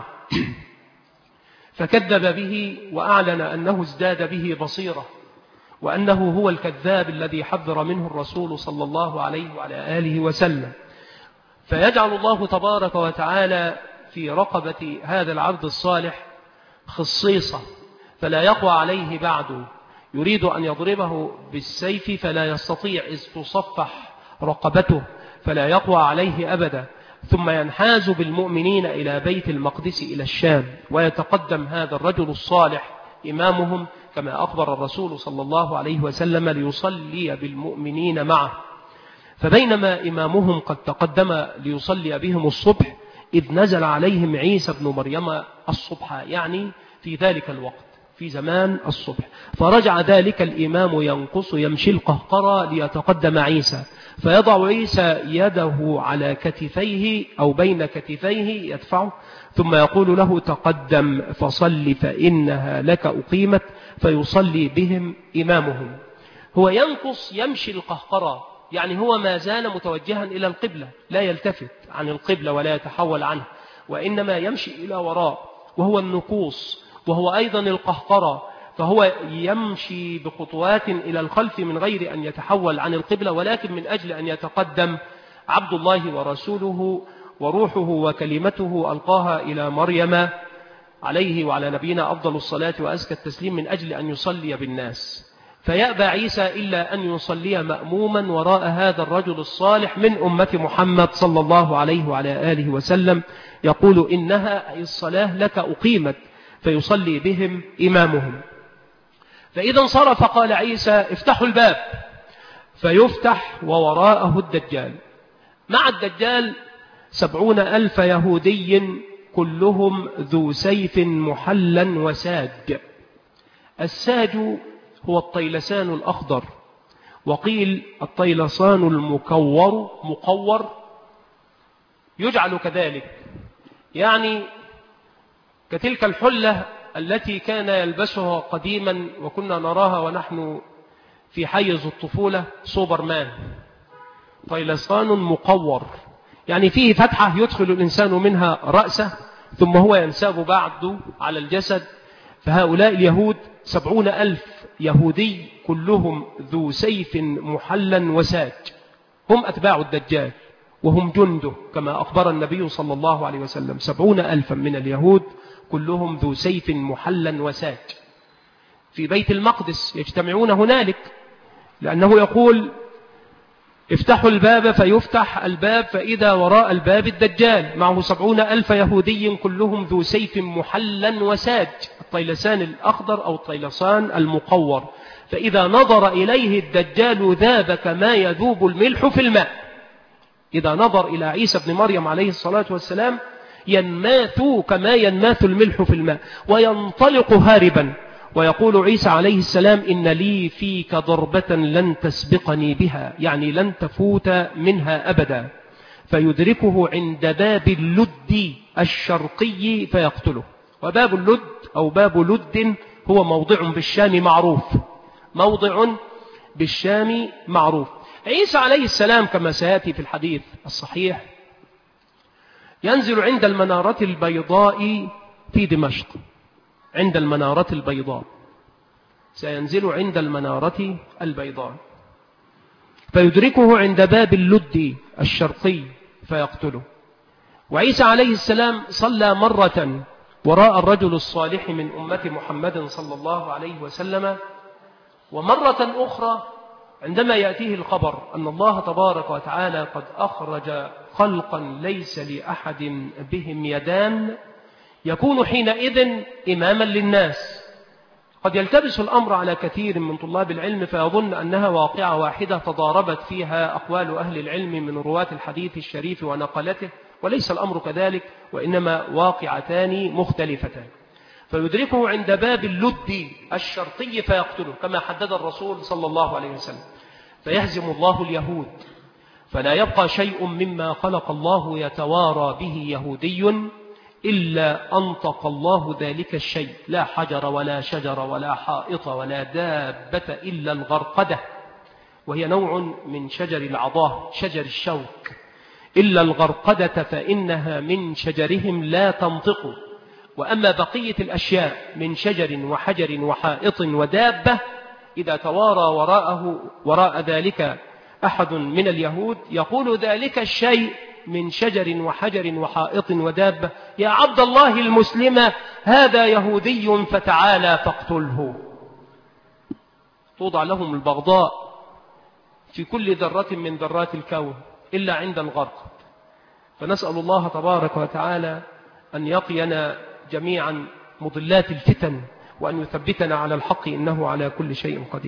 فكذب به وأعلن أنه ازداد به بصيرة، وأنه هو الكذاب الذي حذر منه الرسول صلى الله عليه وعلى آله وسلم. فيجعل الله تبارك وتعالى في رقبة هذا العبد الصالح خصيصة فلا يقوى عليه بعد، يريد أن يضربه بالسيف فلا يستطيع إذ تصفح رقبته فلا يقوى عليه أبدا، ثم ينحاز بالمؤمنين إلى بيت المقدس إلى الشام، ويتقدم هذا الرجل الصالح إمامهم كما أخبر الرسول صلى الله عليه وسلم ليصلي بالمؤمنين معه. فبينما إمامهم قد تقدم ليصلي بهم الصبح إذ نزل عليهم عيسى بن مريم الصبح، يعني في ذلك الوقت في زمان الصبح، فرجع ذلك الإمام ينقص يمشي القهقرى ليتقدم عيسى، فيضع عيسى يده على كتفيه أو بين كتفيه يدفعه، ثم يقول له تقدم فصل فإنها لك أقيمت، فيصلي بهم إمامهم. هو ينقص يمشي القهقرى، يعني هو ما زال متوجها إلى القبلة، لا يلتفت عن القبلة ولا يتحول عنها، وإنما يمشي إلى وراء، وهو النقوص وهو أيضا القهقرى، فهو يمشي بخطوات إلى الخلف من غير أن يتحول عن القبلة، ولكن من أجل أن يتقدم عبد الله ورسوله وروحه وكلمته ألقاها إلى مريم عليه وعلى نبينا أفضل الصلاة وأزكى التسليم من أجل أن يصلي بالناس. فيأبى عيسى إلا أن يصلي مأموما وراء هذا الرجل الصالح من أمة محمد صلى الله عليه وعلى آله وسلم، يقول إنها أي الصلاة لك أقيمت، فيصلي بهم إمامهم. فإذا انصرف قال عيسى افتحوا الباب، فيفتح ووراءه الدجال. مع الدجال 70,000 يهودي كلهم ذو سيف محلا وساج. الساج هو الطيلسان الأخضر، وقيل الطيلسان المكور مقور يجعل كذلك، يعني كتلك الحلة التي كان يلبسها قديما وكنا نراها ونحن في حيز الطفولة، سوبرمان. طيلسان مقور يعني فيه فتحة يدخل الإنسان منها رأسه ثم هو ينساب بعده على الجسد. فهؤلاء اليهود 70,000 يهودي كلهم ذو سيف محلا وساج، هم أتباع الدجال وهم جنده كما أخبر النبي صلى الله عليه وسلم. 70,000 من اليهود كلهم ذو سيف محلا وساج. في بيت المقدس يجتمعون هنالك، لأنه يقول افتحوا الباب فيفتح الباب فإذا وراء الباب الدجال معه 70,000 يهودي كلهم ذو سيف محلا وساج، الطيلسان الأخضر أو الطيلسان المقور. فإذا نظر إليه الدجال ذاب كما يذوب الملح في الماء. إذا نظر إلى عيسى بن مريم عليه الصلاة والسلام ينماث كما ينماث الملح في الماء وينطلق هاربا. ويقول عيسى عليه السلام إن لي فيك ضربة لن تسبقني بها، يعني لن تفوت منها أبدا. فيدركه عند باب اللد الشرقي فيقتله. وباب اللد أو باب لد هو موضع بالشام معروف، موضع بالشام معروف. عيسى عليه السلام كما سيأتي في الحديث الصحيح ينزل عند المنارة البيضاء في دمشق، عند المنارة البيضاء، سينزل عند المنارة البيضاء فيدركه عند باب اللد الشرقي فيقتله. وعيسى عليه السلام صلى مرة وراء الرجل الصالح من أمة محمد صلى الله عليه وسلم، ومرة أخرى عندما يأتيه الخبر أن الله تبارك وتعالى قد أخرج خلقا ليس لأحد بهم يدان، يكون حينئذ إماما للناس. قد يلتبس الأمر على كثير من طلاب العلم فيظن أنها واقعة واحدة تضاربت فيها أقوال أهل العلم من رواة الحديث الشريف ونقلته، وليس الأمر كذلك، وإنما واقعتان مختلفتان. فيدركه عند باب اللد الشرقي فيقتله كما حدد الرسول صلى الله عليه وسلم. فيهزم الله اليهود فلا يبقى شيء مما خلق الله يتوارى به يهودي إلا أنطق الله ذلك الشيء، لا حجر ولا شجر ولا حائط ولا دابة إلا الغرقدة، وهي نوع من شجر العضاه شجر الشوك، إلا الغرقدة فإنها من شجرهم لا تنطق. وأما بقية الأشياء من شجر وحجر وحائط ودابة إذا توارى وراء ذلك أحد من اليهود يقول ذلك الشيء من شجر وحجر وحائط ودابة يا عبد الله المسلم هذا يهودي فتعالى فاقتله. توضع لهم البغضاء في كل ذرة من ذرات الكون إلا عند الغرق. فنسأل الله تبارك وتعالى أن يقينا جميعا مضلات الفتن وأن يثبتنا على الحق إنه على كل شيء قدير.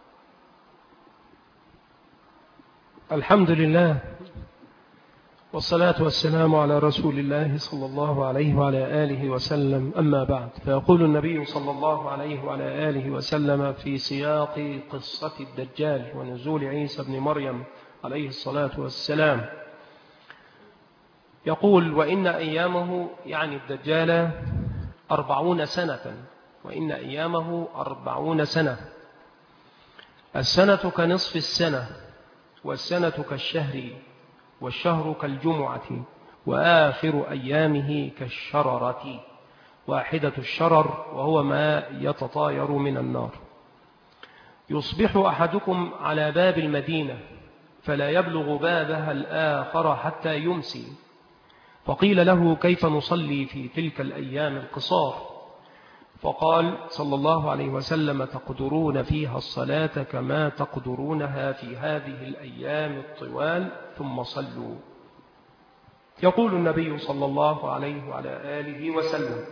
الحمد لله والصلاة والسلام على رسول الله صلى الله عليه وعلى آله وسلم، أما بعد. فيقول النبي صلى الله عليه وعلى آله وسلم في سياق قصة الدجال ونزول عيسى بن مريم عليه الصلاة والسلام، يقول وإن أيامه يعني الدجال 40 سنة، وإن أيامه 40 سنة. السنة كنصف السنة، والسنة كالشهر، والشهر كالجمعة، وآخر أيامه كالشررة، واحدة الشرر وهو ما يتطاير من النار. يصبح أحدكم على باب المدينة فلا يبلغ بابها الآخر حتى يمسي. فقيل له كيف نصلي في تلك الأيام القصار؟ فقال صلى الله عليه وسلم تقدرون فيها الصلاة كما تقدرونها في هذه الأيام الطوال ثم صلوا. يقول النبي صلى الله عليه وعلى آله وسلم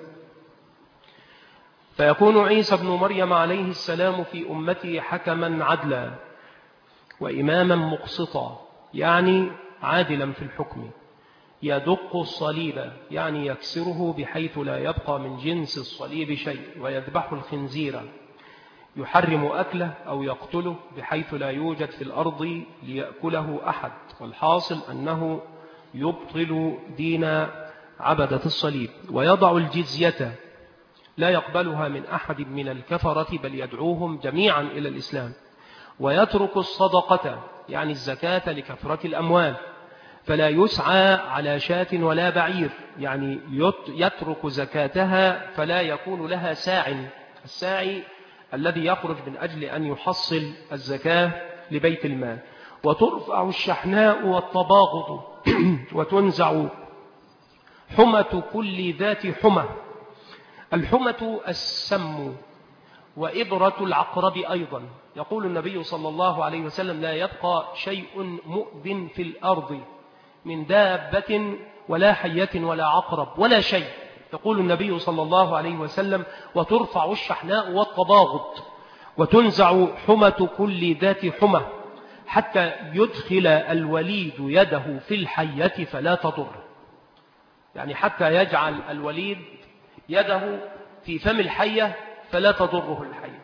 فيكون عيسى بن مريم عليه السلام في أمتي حكما عدلا وإماما مقسطا، يعني عادلا في الحكم، يدق الصليب يعني يكسره بحيث لا يبقى من جنس الصليب شيء، ويذبح الخنزير يحرم أكله أو يقتله بحيث لا يوجد في الأرض ليأكله أحد. والحاصل أنه يبطل دين عبدة الصليب. ويضع الجزية لا يقبلها من أحد من الكفرة بل يدعوهم جميعا إلى الإسلام. ويترك الصدقة يعني الزكاة لكثرة الأموال، فلا يسعى على شاة ولا بعير، يعني يترك زكاتها فلا يكون لها ساع، الساعي الذي يخرج من أجل أن يحصل الزكاة لبيت المال. وترفع الشحناء والتباغض وتنزع حمة كل ذات حمة. الحمة السم وإبرة العقرب أيضا. يقول النبي صلى الله عليه وسلم لا يبقى شيء مؤذن في الأرض من دابة ولا حية ولا عقرب ولا شيء. يقول النبي صلى الله عليه وسلم وترفع الشحناء والتباغض وتنزع حمة كل ذات حمة حتى يدخل الوليد يده في الحية فلا تضر، يعني حتى يجعل الوليد يده في فم الحية فلا تضره الحية.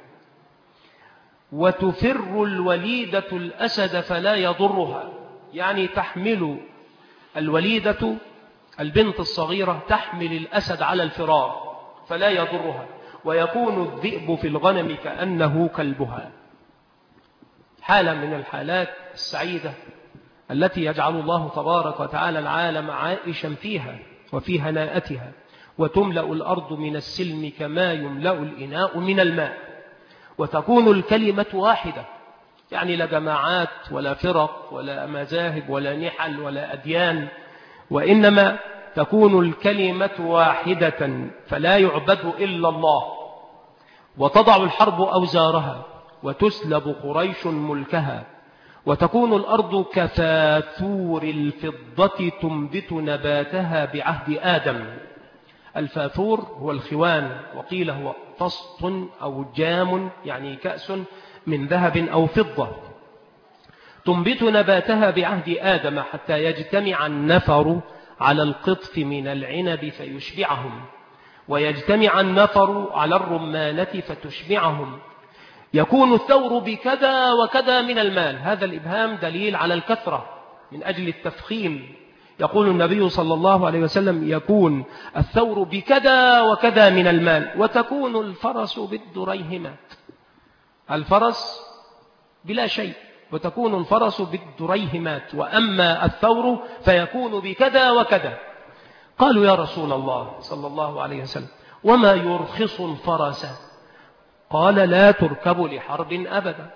وتفر الوليدة الأسد فلا يضرها، يعني تحمل الوليدة البنت الصغيرة تحمل الأسد على الفرار فلا يضرها، ويكون الذئب في الغنم كأنه كلبها. حالة من الحالات السعيدة التي يجعل الله تبارك وتعالى العالم عائشا فيها وفي هناءتها، وتملأ الأرض من السلم كما يملأ الإناء من الماء، وتكون الكلمة واحدة، يعني لا جماعات ولا فرق ولا مذاهب ولا نحل ولا أديان، وإنما تكون الكلمة واحدة فلا يعبد إلا الله. وتضع الحرب أوزارها وتسلب قريش ملكها، وتكون الأرض كفاثور الفضة تنبت نباتها بعهد آدم. الفاثور هو الخوان، وقيل هو فسط أو جام يعني كأس من ذهب أو فضة، تنبت نباتها بعهد آدم حتى يجتمع النفر على القطف من العنب فيشبعهم، ويجتمع النفر على الرمانة فتشبعهم. يكون الثور بكذا وكذا من المال، هذا الإبهام دليل على الكثرة من أجل التفخيم. يقول النبي صلى الله عليه وسلم يكون الثور بكذا وكذا من المال. وتكون الفرس بالدريهمات، الفرس بلا شيء، وتكون الفرس بالدريهمات، وأما الثور فيكون بكذا وكذا. قالوا يا رسول الله صلى الله عليه وسلم وما يرخص الفرس؟ قال لا تركب لحرب أبدا،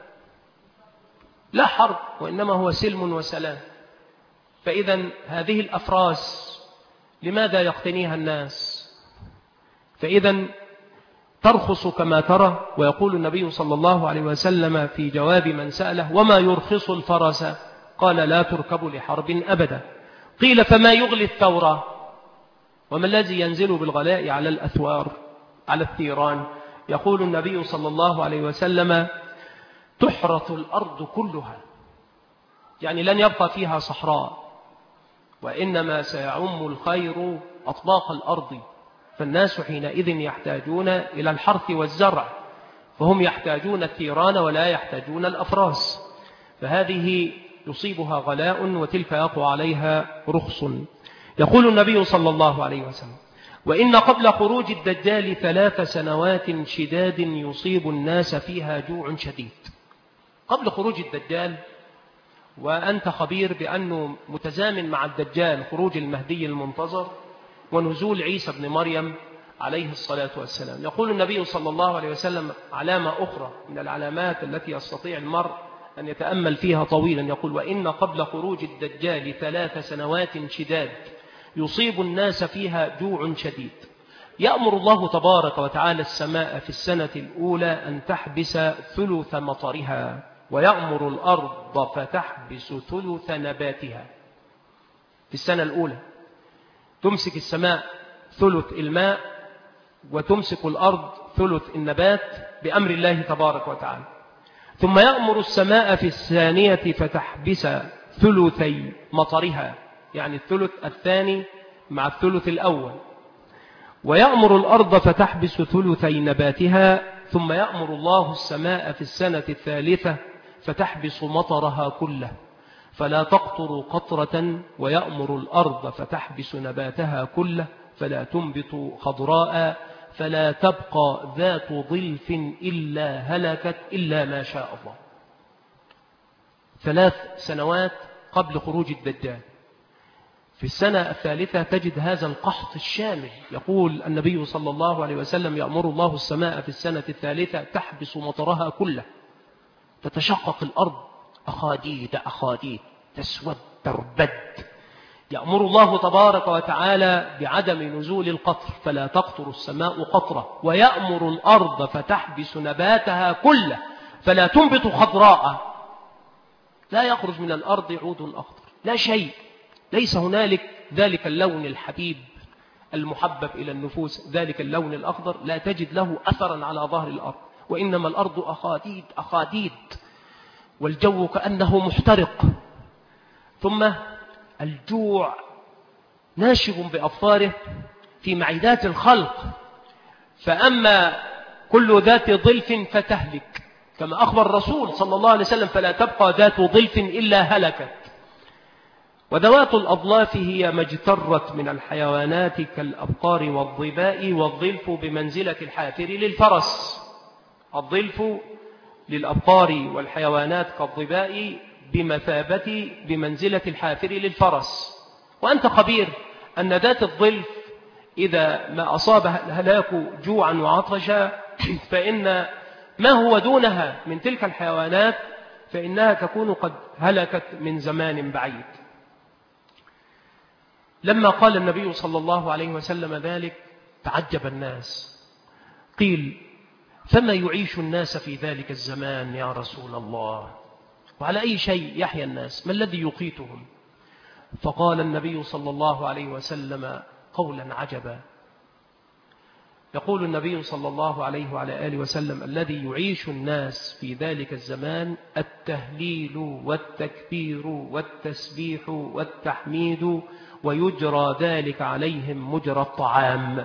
لا حرب وإنما هو سلم وسلام. فإذا هذه الأفراس لماذا يقتنيها الناس؟ فإذا ترخص كما ترى. ويقول النبي صلى الله عليه وسلم في جواب من سأله وما يرخص الفرس؟ قال لا تركب لحرب أبدا. قيل فما يغلي الثورة؟ وما الذي ينزل بالغلاء على الأثوار على الثيران؟ يقول النبي صلى الله عليه وسلم تحرث الأرض كلها، يعني لن يبقى فيها صحراء، وإنما سيعم الخير أطباق الأرض، فالناس حينئذ يحتاجون إلى الحرث والزرع، فهم يحتاجون الثيران ولا يحتاجون الأفراس، فهذه يصيبها غلاء وتلك يقع عليها رخص. يقول النبي صلى الله عليه وسلم وإن قبل خروج الدجال 3 سنوات شداد يصيب الناس فيها جوع شديد. قبل خروج الدجال، وأنت خبير بأنه متزامن مع الدجال خروج المهدي المنتظر ونزول عيسى بن مريم عليه الصلاة والسلام. يقول النبي صلى الله عليه وسلم علامة أخرى من العلامات التي يستطيع المرء أن يتأمل فيها طويلا، يقول وإن قبل خروج الدجال 3 سنوات شداد يصيب الناس فيها جوع شديد. يأمر الله تبارك وتعالى السماء في السنة الأولى أن تحبس ثلث مطرها، ويأمر الأرض فتحبس ثلث نباتها. في السنة الأولى تمسك السماء ثلث الماء وتمسك الأرض ثلث النبات بأمر الله تبارك وتعالى. ثم يأمر السماء في الثانية فتحبس ثلثي مطرها، يعني الثلث الثاني مع الثلث الأول. ويأمر الأرض فتحبس ثلثي نباتها، ثم يأمر الله السماء في السنة الثالثة فتحبس مطرها كله فلا تقطر قطرة، ويأمر الأرض فتحبس نباتها كله فلا تنبت خضراء، فلا تبقى ذات ضلف إلا هلكت إلا ما شاء الله. 3 سنوات قبل خروج الدجال. في السنة الثالثة تجد هذا القحط الشامل. يقول النبي صلى الله عليه وسلم: يأمر الله السماء في السنة الثالثة تحبس مطرها كله، تتشقق الأرض أخاديد أخاديد، تسود تربد. يأمر الله تبارك وتعالى بعدم نزول القطر فلا تقطر السماء قطرة، ويأمر الأرض فتحبس نباتها كله فلا تنبت خضراء، لا يخرج من الأرض عود أخضر، لا شيء، ليس هنالك ذلك اللون الحبيب المحبب إلى النفوس، ذلك اللون الأخضر لا تجد له أثرا على ظهر الأرض، وإنما الأرض أخاديد أخاديد، والجو كأنه محترق. ثم الجوع ناشب بأظفاره في معدات الخلق، فأما كل ذات ضلف فتهلك، كما أخبر الرسول صلى الله عليه وسلم: فلا تبقى ذات ضلف إلا هلكت. وذوات الأضلاف هي ما اجترت من الحيوانات كالأبقار والظباء، والظلف بمنزلة الحافر للفرس. الظلف للأبقار والحيوانات كالظباء بمنزلة الحافر للفرس. وأنت خبير أن ذات الظلف إذا ما أصابها الهلاك جوعا وعطشا، فإن ما هو دونها من تلك الحيوانات فإنها تكون قد هلكت من زمان بعيد. لما قال النبي صلى الله عليه وسلم ذلك تعجب الناس، قيل: فما يعيش الناس في ذلك الزمان يا رسول الله؟ وعلى أي شيء يحيا الناس؟ ما الذي يقيتهم؟ فقال النبي صلى الله عليه وسلم قولا عجبا. يقول النبي صلى الله عليه وعلى آله وسلم: الذي يعيش الناس في ذلك الزمان التهليل والتكبير والتسبيح والتحميد، ويجرى ذلك عليهم مجرى الطعام.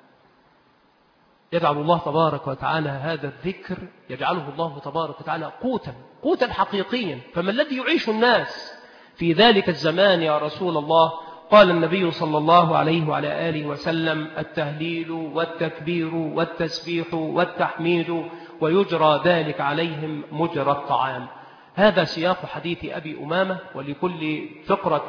يجعل الله تبارك وتعالى هذا الذكر، يجعله الله تبارك وتعالى قوتا حقيقيا. فما الذي يعيش الناس في ذلك الزمان يا رسول الله؟ قال النبي صلى الله عليه وعلى آله وسلم: التهليل والتكبير والتسبيح والتحميد، ويجرى ذلك عليهم مجرى الطعام. هذا سياق حديث أبي أمامة، ولكل فقرة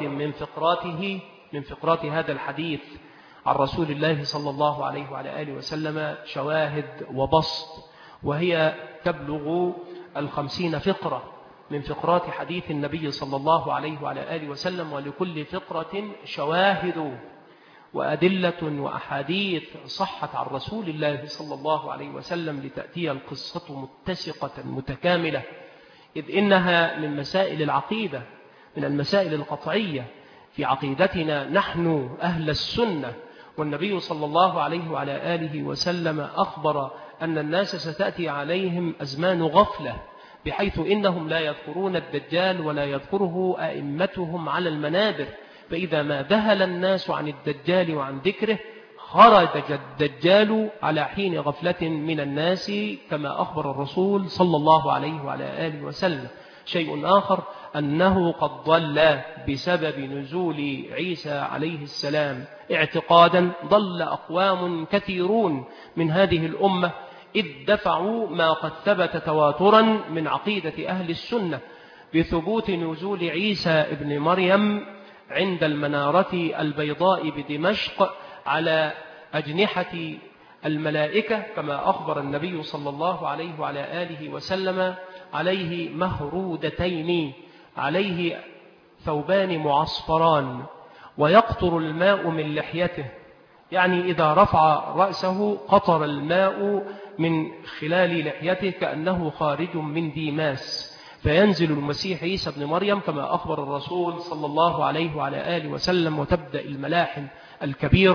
من فقرات هذا الحديث عن رسول الله صلى الله عليه وعلى آله وسلم شواهد وبسط، وهي تبلغ 50 فقرة من فقرات حديث النبي صلى الله عليه وعلى آله وسلم، ولكل فقرة شواهد وأدلة وأحاديث صحت عن رسول الله صلى الله عليه وسلم، لتأتي القصة متسقة متكاملة، إذ إنها من مسائل العقيدة، من المسائل القطعية في عقيدتنا نحن أهل السنة. والنبي صلى الله عليه وعلى آله وسلم أخبر أن الناس ستأتي عليهم أزمان غفلة، بحيث إنهم لا يذكرون الدجال ولا يذكره أئمتهم على المنابر، فإذا ما ذهل الناس عن الدجال وعن ذكره خرج الدجال على حين غفلة من الناس، كما أخبر الرسول صلى الله عليه وعلى آله وسلم. شيء آخر أنه قد ضل بسبب نزول عيسى عليه السلام اعتقادا، ضل أقوام كثيرون من هذه الأمة، إذ دفعوا ما قد ثبت تواترا من عقيدة أهل السنة بثبوت نزول عيسى ابن مريم عند المنارة البيضاء بدمشق على أجنحة الملائكة، كما أخبر النبي صلى الله عليه وعلى آله وسلم: عليه مهرودتين، عليه ثوبان معصفران، ويقطر الماء من لحيته، يعني إذا رفع رأسه قطر الماء من خلال لحيته كأنه خارج من ديماس، فينزل المسيح عيسى ابن مريم كما أخبر الرسول صلى الله عليه وعلى آله وسلم، وتبدأ الملاحم الكبيرة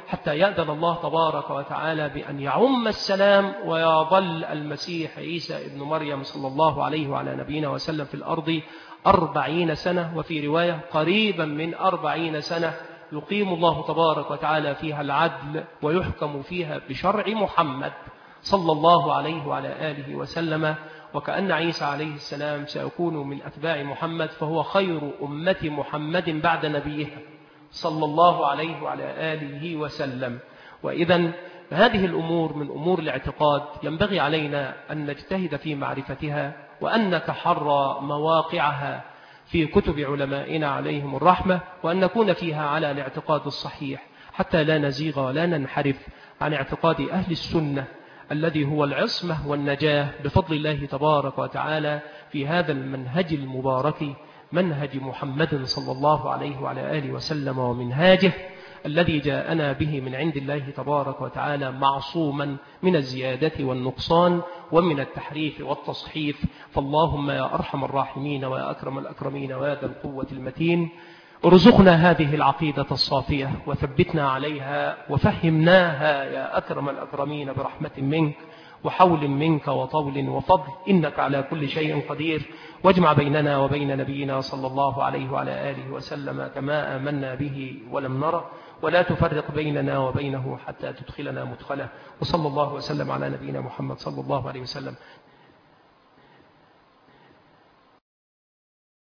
حتى يأذن الله تبارك وتعالى بأن يعم السلام ويظل المسيح عيسى ابن مريم صلى الله عليه وعلى نبينا وسلم في الأرض 40 سنة، وفي رواية قريبا من 40 سنة يقيم الله تبارك وتعالى فيها العدل ويحكم فيها بشرع محمد صلى الله عليه وعلى آله وسلم. وكأن عيسى عليه السلام سيكون من أتباع محمد، فهو خير أمة محمد بعد نبيها صلى الله عليه وعلى آله وسلم. وإذن هذه الأمور من أمور الاعتقاد ينبغي علينا أن نجتهد في معرفتها، وأن نتحرى مواقعها في كتب علمائنا عليهم الرحمة، وأن نكون فيها على الاعتقاد الصحيح حتى لا نزيغ ولا ننحرف عن اعتقاد أهل السنة الذي هو العصمة والنجاة بفضل الله تبارك وتعالى في هذا المنهج المبارك، منهج محمد صلى الله عليه وعلى آله وسلم، ومنهاجه الذي جاءنا به من عند الله تبارك وتعالى معصوما من الزيادة والنقصان ومن التحريف والتصحيف. فاللهم يا أرحم الراحمين ويا أكرم الأكرمين ويا ذا القوة المتين، ارزقنا هذه العقيدة الصافية وثبتنا عليها وفهمناها يا أكرم الأكرمين برحمة منك وحول منك وطول وفضل، إنك على كل شيء قدير. واجمع بيننا وبين نبينا صلى الله عليه وعلى آله وسلم كما آمنا به ولم نره، ولا تفرق بيننا وبينه حتى تدخلنا مدخله. وصلى الله وسلم على نبينا محمد صلى الله عليه وسلم.